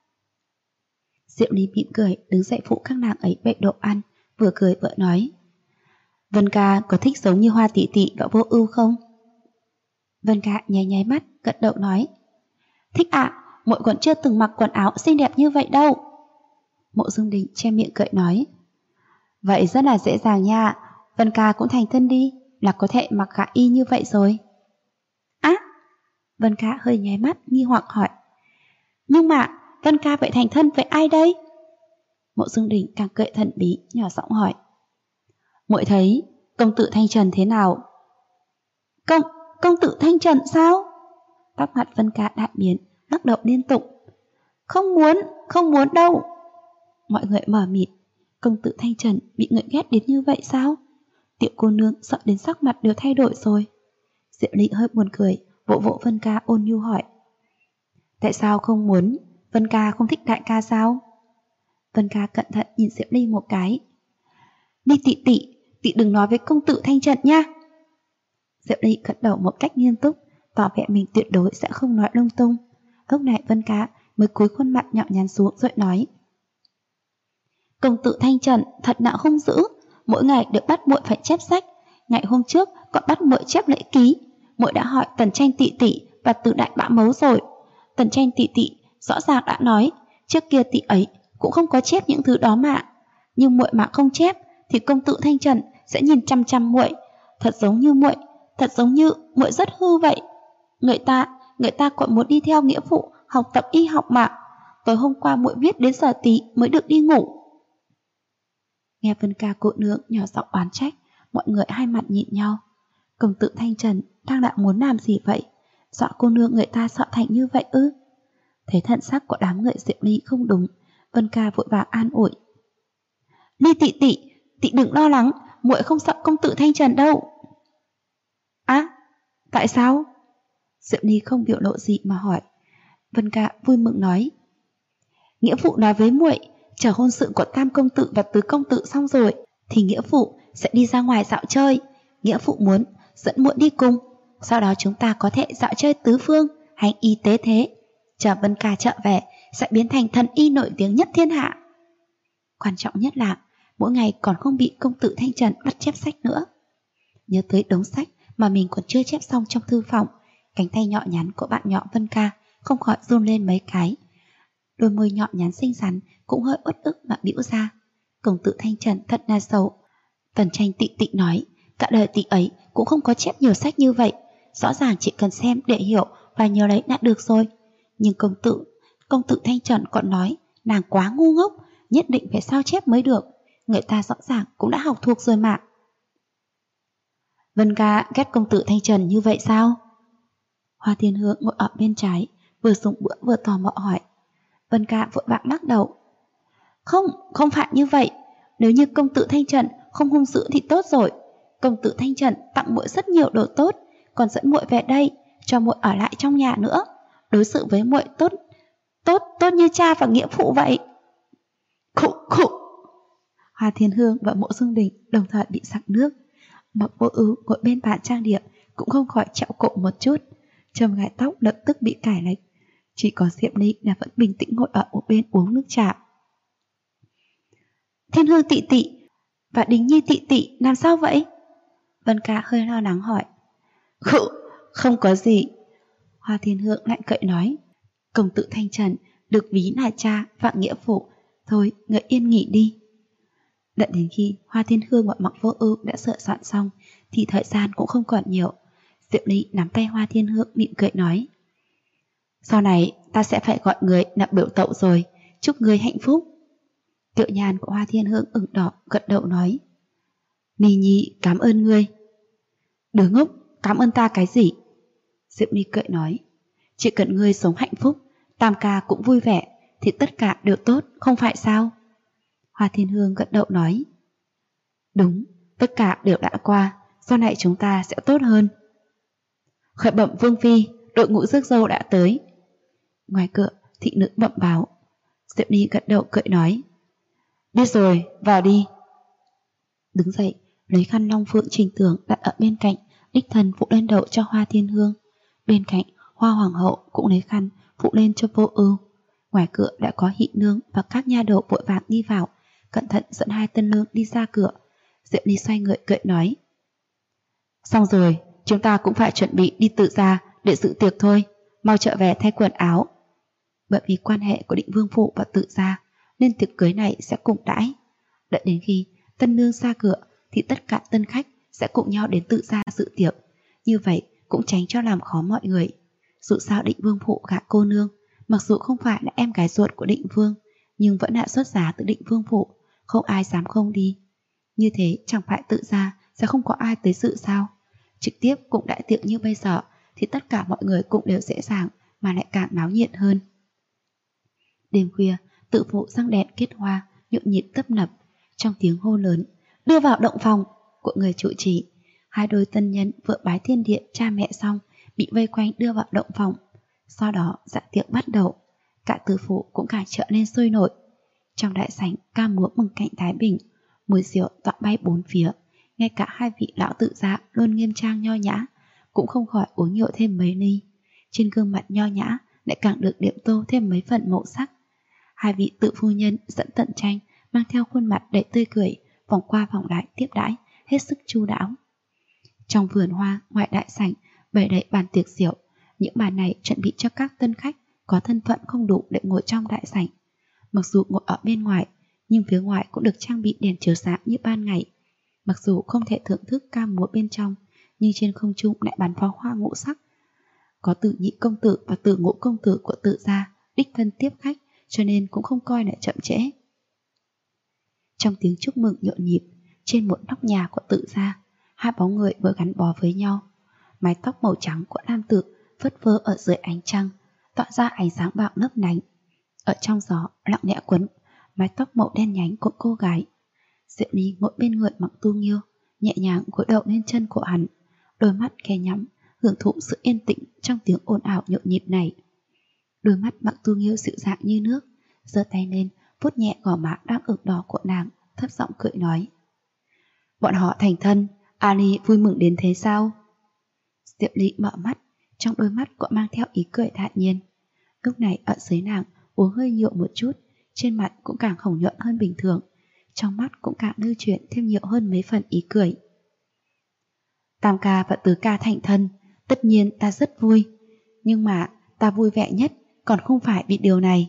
Diệu Ly mỉm cười đứng dậy phụ các nàng ấy bậy đồ ăn, vừa cười vừa nói: Vân Ca có thích giống như Hoa Tị Tị và Vô Ưu không? Vân Ca nháy nháy mắt gật đầu nói: thích ạ, muội còn chưa từng mặc quần áo xinh đẹp như vậy đâu. Mộ Dung Đình che miệng cười nói: vậy rất là dễ dàng nha, Vân Ca cũng thành thân đi là có thể mặc gả y như vậy rồi. Á! Vân Ca hơi nháy mắt nghi hoặc hỏi: nhưng mà Vân Ca vậy thành thân với ai đây? Mộ Dung Đình càng cười thần bí nhỏ giọng hỏi: muội thấy công tử Thanh Trần thế nào? Công tử Thanh Trần sao? Tóc mặt Vân Ca đại biến, lắc đầu liên tục: không muốn đâu. Mọi người mờ mịt, công tử Thanh Trần bị người ghét đến như vậy sao? Tiểu cô nương sợ đến sắc mặt đều thay đổi rồi. Diệu Ly hơi buồn cười, vỗ vỗ Vân Ca ôn nhu hỏi: tại sao không muốn? Vân Ca không thích đại ca sao? Vân Ca cẩn thận nhìn Diệu Ly một cái: Ly tỷ đừng nói với công tử Thanh Trần nha. Diệu Ly gật đầu một cách nghiêm túc, tỏ vẻ mình tuyệt đối sẽ không nói lung tung. Lúc này Vân Ca mới cúi khuôn mặt nhỏ nhắn xuống rồi nói: công tử Thanh Trần thật là hung dữ, mỗi ngày đều bắt muội phải chép sách. Ngày hôm trước còn bắt muội chép lễ ký. Muội đã hỏi Tần Tranh tỷ tỷ và Từ đại bá mẫu rồi. Tần Tranh tỷ tỷ rõ ràng đã nói trước kia tỷ ấy cũng không có chép những thứ đó mà. Nhưng muội mà không chép thì công tử Thanh Trần sẽ nhìn chăm chăm muội, thật giống như muội rất hư vậy. Người ta còn muốn đi theo nghĩa vụ học tập y học mà. Tối hôm qua muội viết đến giờ tí mới được đi ngủ. Nghe Vân Ca cô nương nhỏ giọng oán trách, mọi người hai mặt nhìn nhau. Công tử Thanh Trần đang lại muốn làm gì vậy? Dọa cô nương người ta sợ thành như vậy ư? Thấy thần sắc của đám người Diệu Ly không đúng, Vân Ca vội vàng an ủi: Ly tỷ đừng lo lắng, muội không sợ công tử Thanh Trần đâu. Tại sao? Diệu Ly không biểu lộ gì mà hỏi. Vân Ca vui mừng nói. Nghĩa phụ nói với muội, chờ hôn sự của Tam công tử và Tứ công tử xong rồi thì nghĩa phụ sẽ đi ra ngoài dạo chơi. Nghĩa phụ muốn dẫn muội đi cùng, sau đó chúng ta có thể dạo chơi tứ phương, hành y tế thế. Chờ Vân Ca trở về sẽ biến thành thần y nổi tiếng nhất thiên hạ. Quan trọng nhất là mỗi ngày còn không bị công tử Thanh Trần bắt chép sách nữa. Nhớ tới đống sách mà mình còn chưa chép xong trong thư phòng, cánh tay nhỏ nhắn của bạn nhỏ Vân Ca không khỏi run lên mấy cái. Đôi môi nhỏ nhắn xinh xắn cũng hơi uất ức mà bĩu ra. Công tử Thanh Trần thật là xấu. Tần Tranh tị tị nói, cả đời tỷ ấy cũng không có chép nhiều sách như vậy, rõ ràng chỉ cần xem để hiểu và nhớ lấy đã được rồi. Nhưng công tử Thanh Trần còn nói nàng quá ngu ngốc, nhất định phải sao chép mới được. Người ta rõ ràng cũng đã học thuộc rồi mà. Vân Ca ghét công tử Thanh Trần như vậy sao? Hoa Thiên Hương ngồi ở bên trái, vừa dùng bữa vừa tò mò hỏi. Vân Ca vội vã lắc đầu. Không phải như vậy. Nếu như công tử Thanh Trần không hung dữ thì tốt rồi. Công tử Thanh Trần tặng muội rất nhiều đồ tốt, còn dẫn muội về đây, cho muội ở lại trong nhà nữa. Đối xử với muội tốt như cha và nghĩa phụ vậy. Khụ. Hoa Thiên Hương và Mộ Dương Đình đồng thời bị sặc nước. Mộc Vô Ưu ngồi bên bàn trang điểm cũng không khỏi trẹo cổ một chút, châm gài tóc lập tức bị cải lệch. Chỉ có Diệp Ly là vẫn bình tĩnh ngồi ở một bên uống nước trà. Thiên Hương tị tị và Đình Nhi tị tị làm sao vậy? Vân Ca hơi lo lắng hỏi. Không có gì. Hoa Thiên Hương lại cậy nói. Công tử Thanh Trần được ví là cha và nghĩa phụ. Thôi, người yên nghỉ đi. Đợi đến khi Hoa Thiên Hương và Mộc Vô Ưu đã sửa soạn xong thì thời gian cũng không còn nhiều. Diệp Ly nắm tay Hoa Thiên Hương mỉm cười nói. Sau này ta sẽ phải gọi người là biểu tậu rồi, chúc người hạnh phúc. Kiệu nhàn của Hoa Thiên Hương ửng đỏ gật đầu nói. Ni Nhi cảm ơn ngươi. Đứa ngốc, cảm ơn ta cái gì? Diệp Ly cười nói. Chỉ cần ngươi sống hạnh phúc, Tam ca cũng vui vẻ, thì tất cả đều tốt, không phải sao? Hoa Thiên Hương gật đầu nói. Đúng, tất cả đều đã qua, sau này chúng ta sẽ tốt hơn. Khởi bẩm Vương Phi, đội ngũ rước dâu đã tới. Ngoài cửa, thị nữ bẩm báo. Diệp Ly gật đầu cười nói. Biết rồi, vào đi. Đứng dậy, lấy khăn long phượng trình tường đặt ở bên cạnh, đích thân phụ lên đầu cho Hoa Thiên Hương. Bên cạnh, Hoa Hoàng hậu cũng lấy khăn phụ lên cho Vô Ưu. Ngoài cửa đã có Hị nương và các nha đầu vội vàng đi vào, cẩn thận dẫn hai tân nương đi ra cửa. Diệp Ly xoay người cười nói. Xong rồi, chúng ta cũng phải chuẩn bị đi Tự gia để dự tiệc thôi, mau trở về thay quần áo. Bởi vì quan hệ của Định Vương phủ và Tự gia nên tiệc cưới này sẽ cùng đãi. Đợi đến khi tân nương ra cửa thì tất cả tân khách sẽ cùng nhau đến Tự gia dự tiệc. Như vậy cũng tránh cho làm khó mọi người. Dù sao Định Vương phủ gả cô nương, mặc dù không phải là em gái ruột của Định Vương, nhưng vẫn đã xuất giá từ Định Vương phủ, không ai dám không đi. Như thế chẳng phải Tự gia sẽ không có ai tới dự sao? Trực tiếp cũng đại tiệc như bây giờ thì tất cả mọi người cũng đều dễ dàng mà lại càng náo nhiệt hơn. Đêm khuya, Tự phụ răng đèn kết hoa, nhộn nhịp tấp nập. Trong tiếng hô lớn, đưa vào động phòng của người trụ trì, hai đôi tân nhân vừa bái thiên điện cha mẹ xong bị vây quanh đưa vào động phòng. Sau đó dạ tiệc bắt đầu, cả Tự phụ cũng cả trở nên sôi nổi. Trong đại sảnh ca múa mừng cảnh thái bình, mùi rượu tỏa bay bốn phía. Ngay cả hai vị lão Tự gia luôn nghiêm trang nho nhã cũng không khỏi uống nhậu thêm mấy ly. Trên gương mặt nho nhã lại càng được điểm tô thêm mấy phần màu sắc. Hai vị Tự phu nhân dẫn Tận Tranh mang theo khuôn mặt đầy tươi cười, vòng qua vòng lại tiếp đãi hết sức chu đáo. Trong vườn hoa ngoài đại sảnh bày đầy bàn tiệc rượu. Những bàn này chuẩn bị cho các tân khách có thân phận không đủ để ngồi trong đại sảnh. Mặc dù ngồi ở bên ngoài, nhưng phía ngoài cũng được trang bị đèn chiếu sáng như ban ngày. Mặc dù không thể thưởng thức ca múa bên trong, nhưng trên không trung lại bắn pháo hoa ngũ sắc. Có Từ nhị công tử và Từ ngũ công tử của Tự gia đích thân tiếp khách, cho nên cũng không coi là chậm trễ. Trong tiếng chúc mừng nhộn nhịp, trên một nóc nhà của Tự gia, hai bóng người vừa gắn bó với nhau. Mái tóc màu trắng của nam tử phất phơ ở dưới ánh trăng, tỏa ra ánh sáng bạo lấp lánh. Ở trong gió lặng lẽ quấn mái tóc màu đen nhánh của cô gái. Diệu Ly ngồi bên người Mặc Tu Nghiêu, nhẹ nhàng gối đầu lên chân của hắn, đôi mắt khẽ nhắm, hưởng thụ sự yên tĩnh trong tiếng ồn ào nhộn nhịp này. Đôi mắt Mạc Tu Nghiêu dịu dàng như nước, giơ tay lên vuốt nhẹ gò má đang ửng đỏ của nàng, thấp giọng cười nói: bọn họ thành thân, Ali vui mừng đến thế sao? Diệu Ly mở mắt, trong đôi mắt cũng mang theo ý cười thản nhiên. Lúc này ở dưới nàng uống hơi nhiều một chút, trên mặt cũng càng hồng nhuận hơn bình thường, trong mắt cũng càng lưu chuyển thêm nhiều hơn mấy phần ý cười. Tam ca và tứ ca thành thân, tất nhiên ta rất vui, nhưng mà ta vui vẻ nhất còn không phải vì điều này.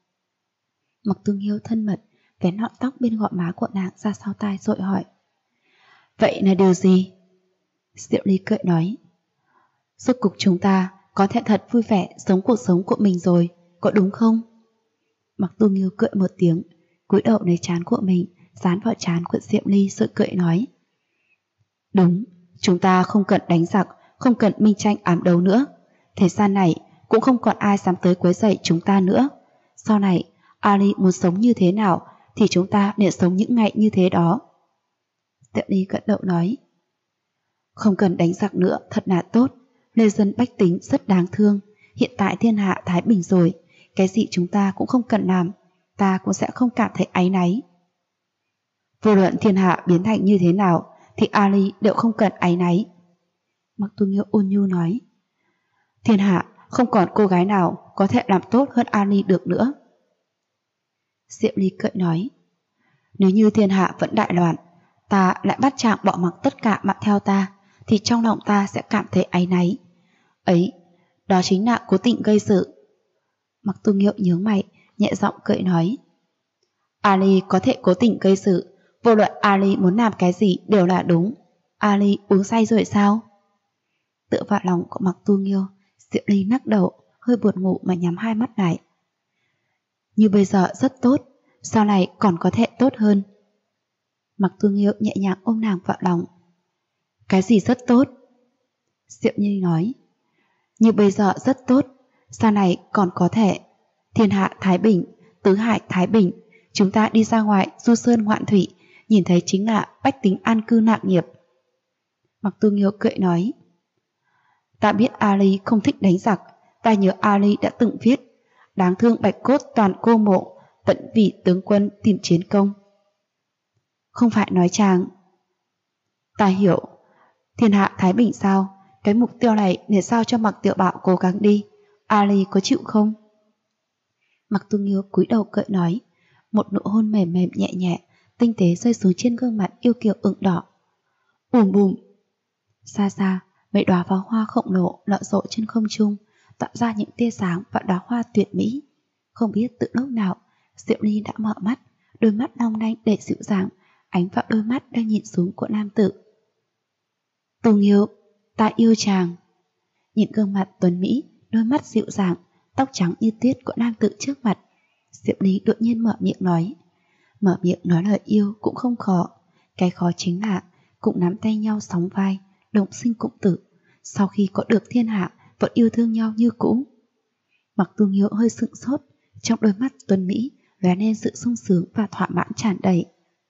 Mạc Tu Nghiêu thân mật vén lọn tóc bên gò má của nàng ra sau tai rồi hỏi: vậy là điều gì? Diệu Ly cười nói: rốt cục chúng ta có thể thật vui vẻ sống cuộc sống của mình rồi, có đúng không? Mạc Tu Nghiêu cười một tiếng, cúi đầu lấy trán của mình dán vào trán của Diệu Ly rồi cười nói: đúng, chúng ta không cần đánh giặc, không cần minh tranh ám đấu nữa. Thế gian này cũng không còn ai dám tới quấy rầy chúng ta nữa. Sau này Ali muốn sống như thế nào thì chúng ta nên sống những ngày như thế đó. Diệu Ly gật đầu nói: không cần đánh giặc nữa, thật là tốt. Lê dân bách tính rất đáng thương. Hiện tại thiên hạ thái bình rồi, cái gì chúng ta cũng không cần làm, ta cũng sẽ không cảm thấy áy náy. Vô luận thiên hạ biến thành như thế nào thì Ali đều không cần áy náy. Mạc Tu Nghiêu ôn nhu nói: thiên hạ không còn cô gái nào có thể làm tốt hơn Ali được nữa. Diệu Ly cười nói: nếu như thiên hạ vẫn đại loạn, ta lại bắt chàng bỏ mặc tất cả mà theo ta, thì trong lòng ta sẽ cảm thấy áy náy. Ấy, đó chính là cố tình gây sự. Mạc Tu Nghiêu nhướng mày, nhẹ giọng cười nói: Ali có thể cố tình gây sự, vô luận Ali muốn làm cái gì đều là đúng. Ali uống say rồi sao? Tựa vào lòng của Mạc Tu Nghiêu, Diệu Ly lắc đầu, hơi buồn ngủ mà nhắm hai mắt lại. Như bây giờ rất tốt, sau này còn có thể tốt hơn. Mạc Tu Nghiêu nhẹ nhàng ôm nàng vào lòng. Cái gì rất tốt? Diệu Ly nói: như bây giờ rất tốt, sau này còn có thể. Thiên hạ thái bình, tứ hải thái bình, chúng ta đi ra ngoài du sơn ngoạn thủy, nhìn thấy chính là bách tính an cư lạc nghiệp. Mạc Tu Nghiêu cười nói: ta biết Ali không thích đánh giặc, ta nhớ Ali đã từng viết: đáng thương bạch cốt toàn cô mộ, tận vì tướng quân tìm chiến công. Không phải nói chàng. Ta hiểu. Thiên hạ thái bình sao? Cái mục tiêu này để sao cho Mạc Tiểu Bảo cố gắng đi. Ali có chịu không? Mạc Tu Nghiêu cúi đầu cười nói, một nụ hôn mềm mềm nhẹ nhẹ, tinh tế rơi xuống trên gương mặt yêu kiều ửng đỏ. Bùm bùm. Xa xa, mấy đóa pháo hoa khổng lồ nở rộ trên không trung, tạo ra những tia sáng và đóa hoa tuyệt mỹ. Không biết từ lúc nào, Diệu Ly đã mở mắt, đôi mắt long lanh để dịu dàng, ánh vào đôi mắt đang nhìn xuống của nam tử. Tu Nghiêu, ta yêu chàng. Nhìn gương mặt tuấn mỹ, đôi mắt dịu dàng, tóc trắng như tuyết của nam tử trước mặt, Diệu Ly đột nhiên mở miệng nói. Mở miệng nói lời yêu cũng không khó, cái khó chính là cũng nắm tay nhau sóng vai, đồng sinh cộng tử, sau khi có được thiên hạ vẫn yêu thương nhau như cũ. Mạc Tu Nghiêu hơi sững sốt, trong đôi mắt tuấn mỹ lóe lên sự sung sướng và thỏa mãn tràn đầy.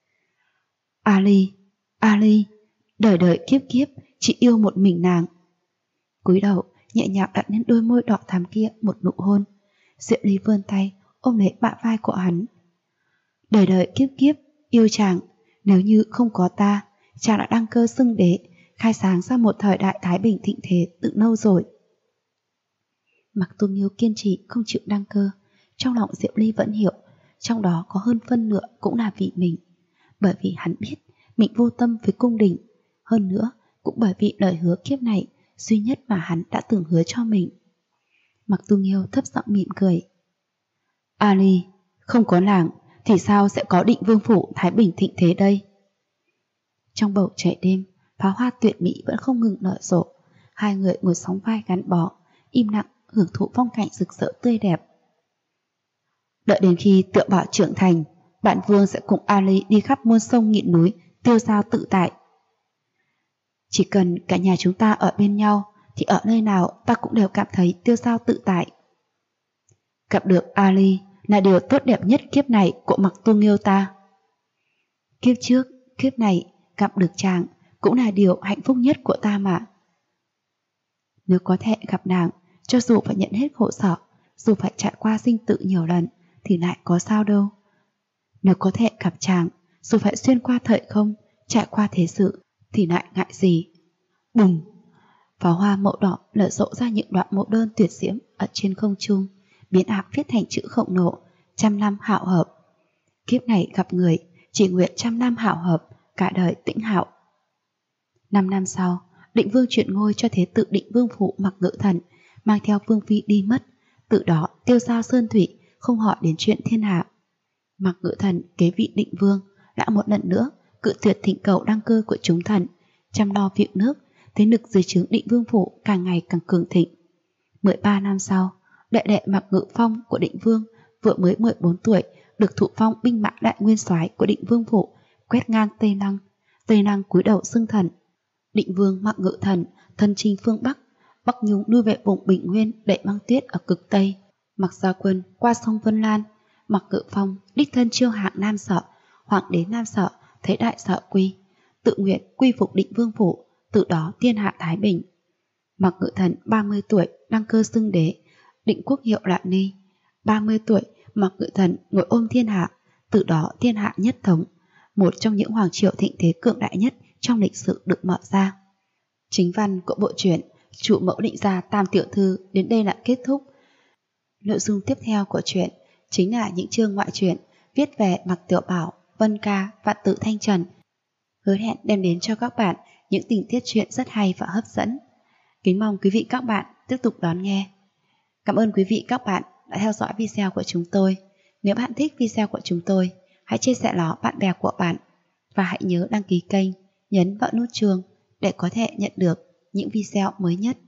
Ali, Ali, đời đời kiếp kiếp chỉ yêu một mình nàng. Cúi đầu nhẹ nhàng đặt lên đôi môi đỏ thắm kia một nụ hôn. Diệu Ly vươn tay ôm lấy bả vai của hắn. Đời đời kiếp kiếp yêu chàng, nếu như không có ta, chàng đã đăng cơ xưng đế, khai sáng ra một thời đại thái bình thịnh thế từ lâu rồi. Mạc Tu Nghiêu kiên trì không chịu đăng cơ, trong lòng Diệu Ly vẫn hiểu, trong đó có hơn phân nửa cũng là vì mình, bởi vì hắn biết mình vô tâm với cung đình, hơn nữa cũng bởi vì lời hứa kiếp này duy nhất mà hắn đã từng hứa cho mình. Mạc Tu Nghiêu thấp giọng mỉm cười. Ali, không có nàng thì sao sẽ có Định Vương phủ thái bình thịnh thế đây? Trong bầu trời đêm, pháo hoa tuyệt mỹ vẫn không ngừng nở rộ, hai người ngồi sóng vai gắn bó, im lặng hưởng thụ phong cảnh rực rỡ tươi đẹp. Đợi đến khi Tiểu Bảo trưởng thành, bản vương sẽ cùng Ali đi khắp muôn sông nghìn núi, tiêu dao tự tại. Chỉ cần cả nhà chúng ta ở bên nhau, thì ở nơi nào ta cũng đều cảm thấy tiêu dao tự tại. Gặp được Ali là điều tốt đẹp nhất kiếp này của Mạc Tu Nghiêu ta. Kiếp trước, kiếp này gặp được chàng cũng là điều hạnh phúc nhất của ta mà. Nếu có thể gặp nàng, cho dù phải nhận hết khổ sở, dù phải trải qua sinh tử nhiều lần, thì lại có sao đâu. Nếu có thể gặp chàng, dù phải xuyên qua thời không, trải qua thế sự, thì lại ngại gì. Bùm! Pháo hoa màu đỏ nở rộ ra những đoạn mẫu đơn tuyệt diễm ở trên không trung, biến ảo viết thành chữ khổng lồ: 100 năm hạo hợp. Kiếp này gặp người, chỉ nguyện 100 năm hạo hợp, cả đời tĩnh hạo. 5 năm sau, Định Vương chuyển ngôi cho thế tử Định Vương Phủ Mặc Ngự Thần, mang theo Vương Phi đi mất. Từ đó tiêu giao sơn thủy, không hỏi đến chuyện thiên hạ. Mặc Ngự Thần kế vị Định Vương, đã một lần nữa cự tuyệt thỉnh cầu đăng cơ của chúng thần, chăm lo việc nước. Thế lực dưới trướng Định Vương Phủ càng ngày càng cường thịnh. 13 năm sau, đệ đệ Mặc Ngự Phong của Định Vương vừa mới 14 tuổi được thụ phong binh mã đại nguyên soái của Định Vương Phủ, quét ngang Tây Lăng. Tây Lăng cúi đầu xưng thần. Định Vương Mặc Ngự Thần thân chinh phương Bắc, Bắc Nhung lui về vùng Bình Nguyên đẩy băng tuyết ở cực Tây. Mặc gia quân qua sông Vân Lan, Mặc Ngự Phong đích thân chiêu hạng Nam Sở. Hoàng đế Nam Sở thấy đại sở quy, tự nguyện quy phục Định Vương Phủ, từ đó thiên hạ thái bình. Mặc Ngự Thần 30 tuổi đăng cơ xưng đế, định quốc hiệu là Ni. 30 tuổi, Mặc Ngự Thần ngồi ôm thiên hạ, từ đó thiên hạ nhất thống, một trong những hoàng triều thịnh thế cường đại nhất trong lịch sử được mở ra. Chính văn của bộ truyện Trụ Mẫu Định Gia Tam Tiểu Thư đến đây là kết thúc. Nội dung tiếp theo của truyện chính là những chương ngoại truyện viết về Mặc Tiểu Bảo, Vân Ca, Vạn Tự Thanh Trần, hứa hẹn đem đến cho các bạn những tình tiết truyện rất hay và hấp dẫn. Kính mong quý vị các bạn tiếp tục đón nghe. Cảm ơn quý vị các bạn đã theo dõi video của chúng tôi. Nếu bạn thích video của chúng tôi, hãy chia sẻ nó bạn bè của bạn và hãy nhớ đăng ký kênh, nhấn vào nút chuông để có thể nhận được những video mới nhất.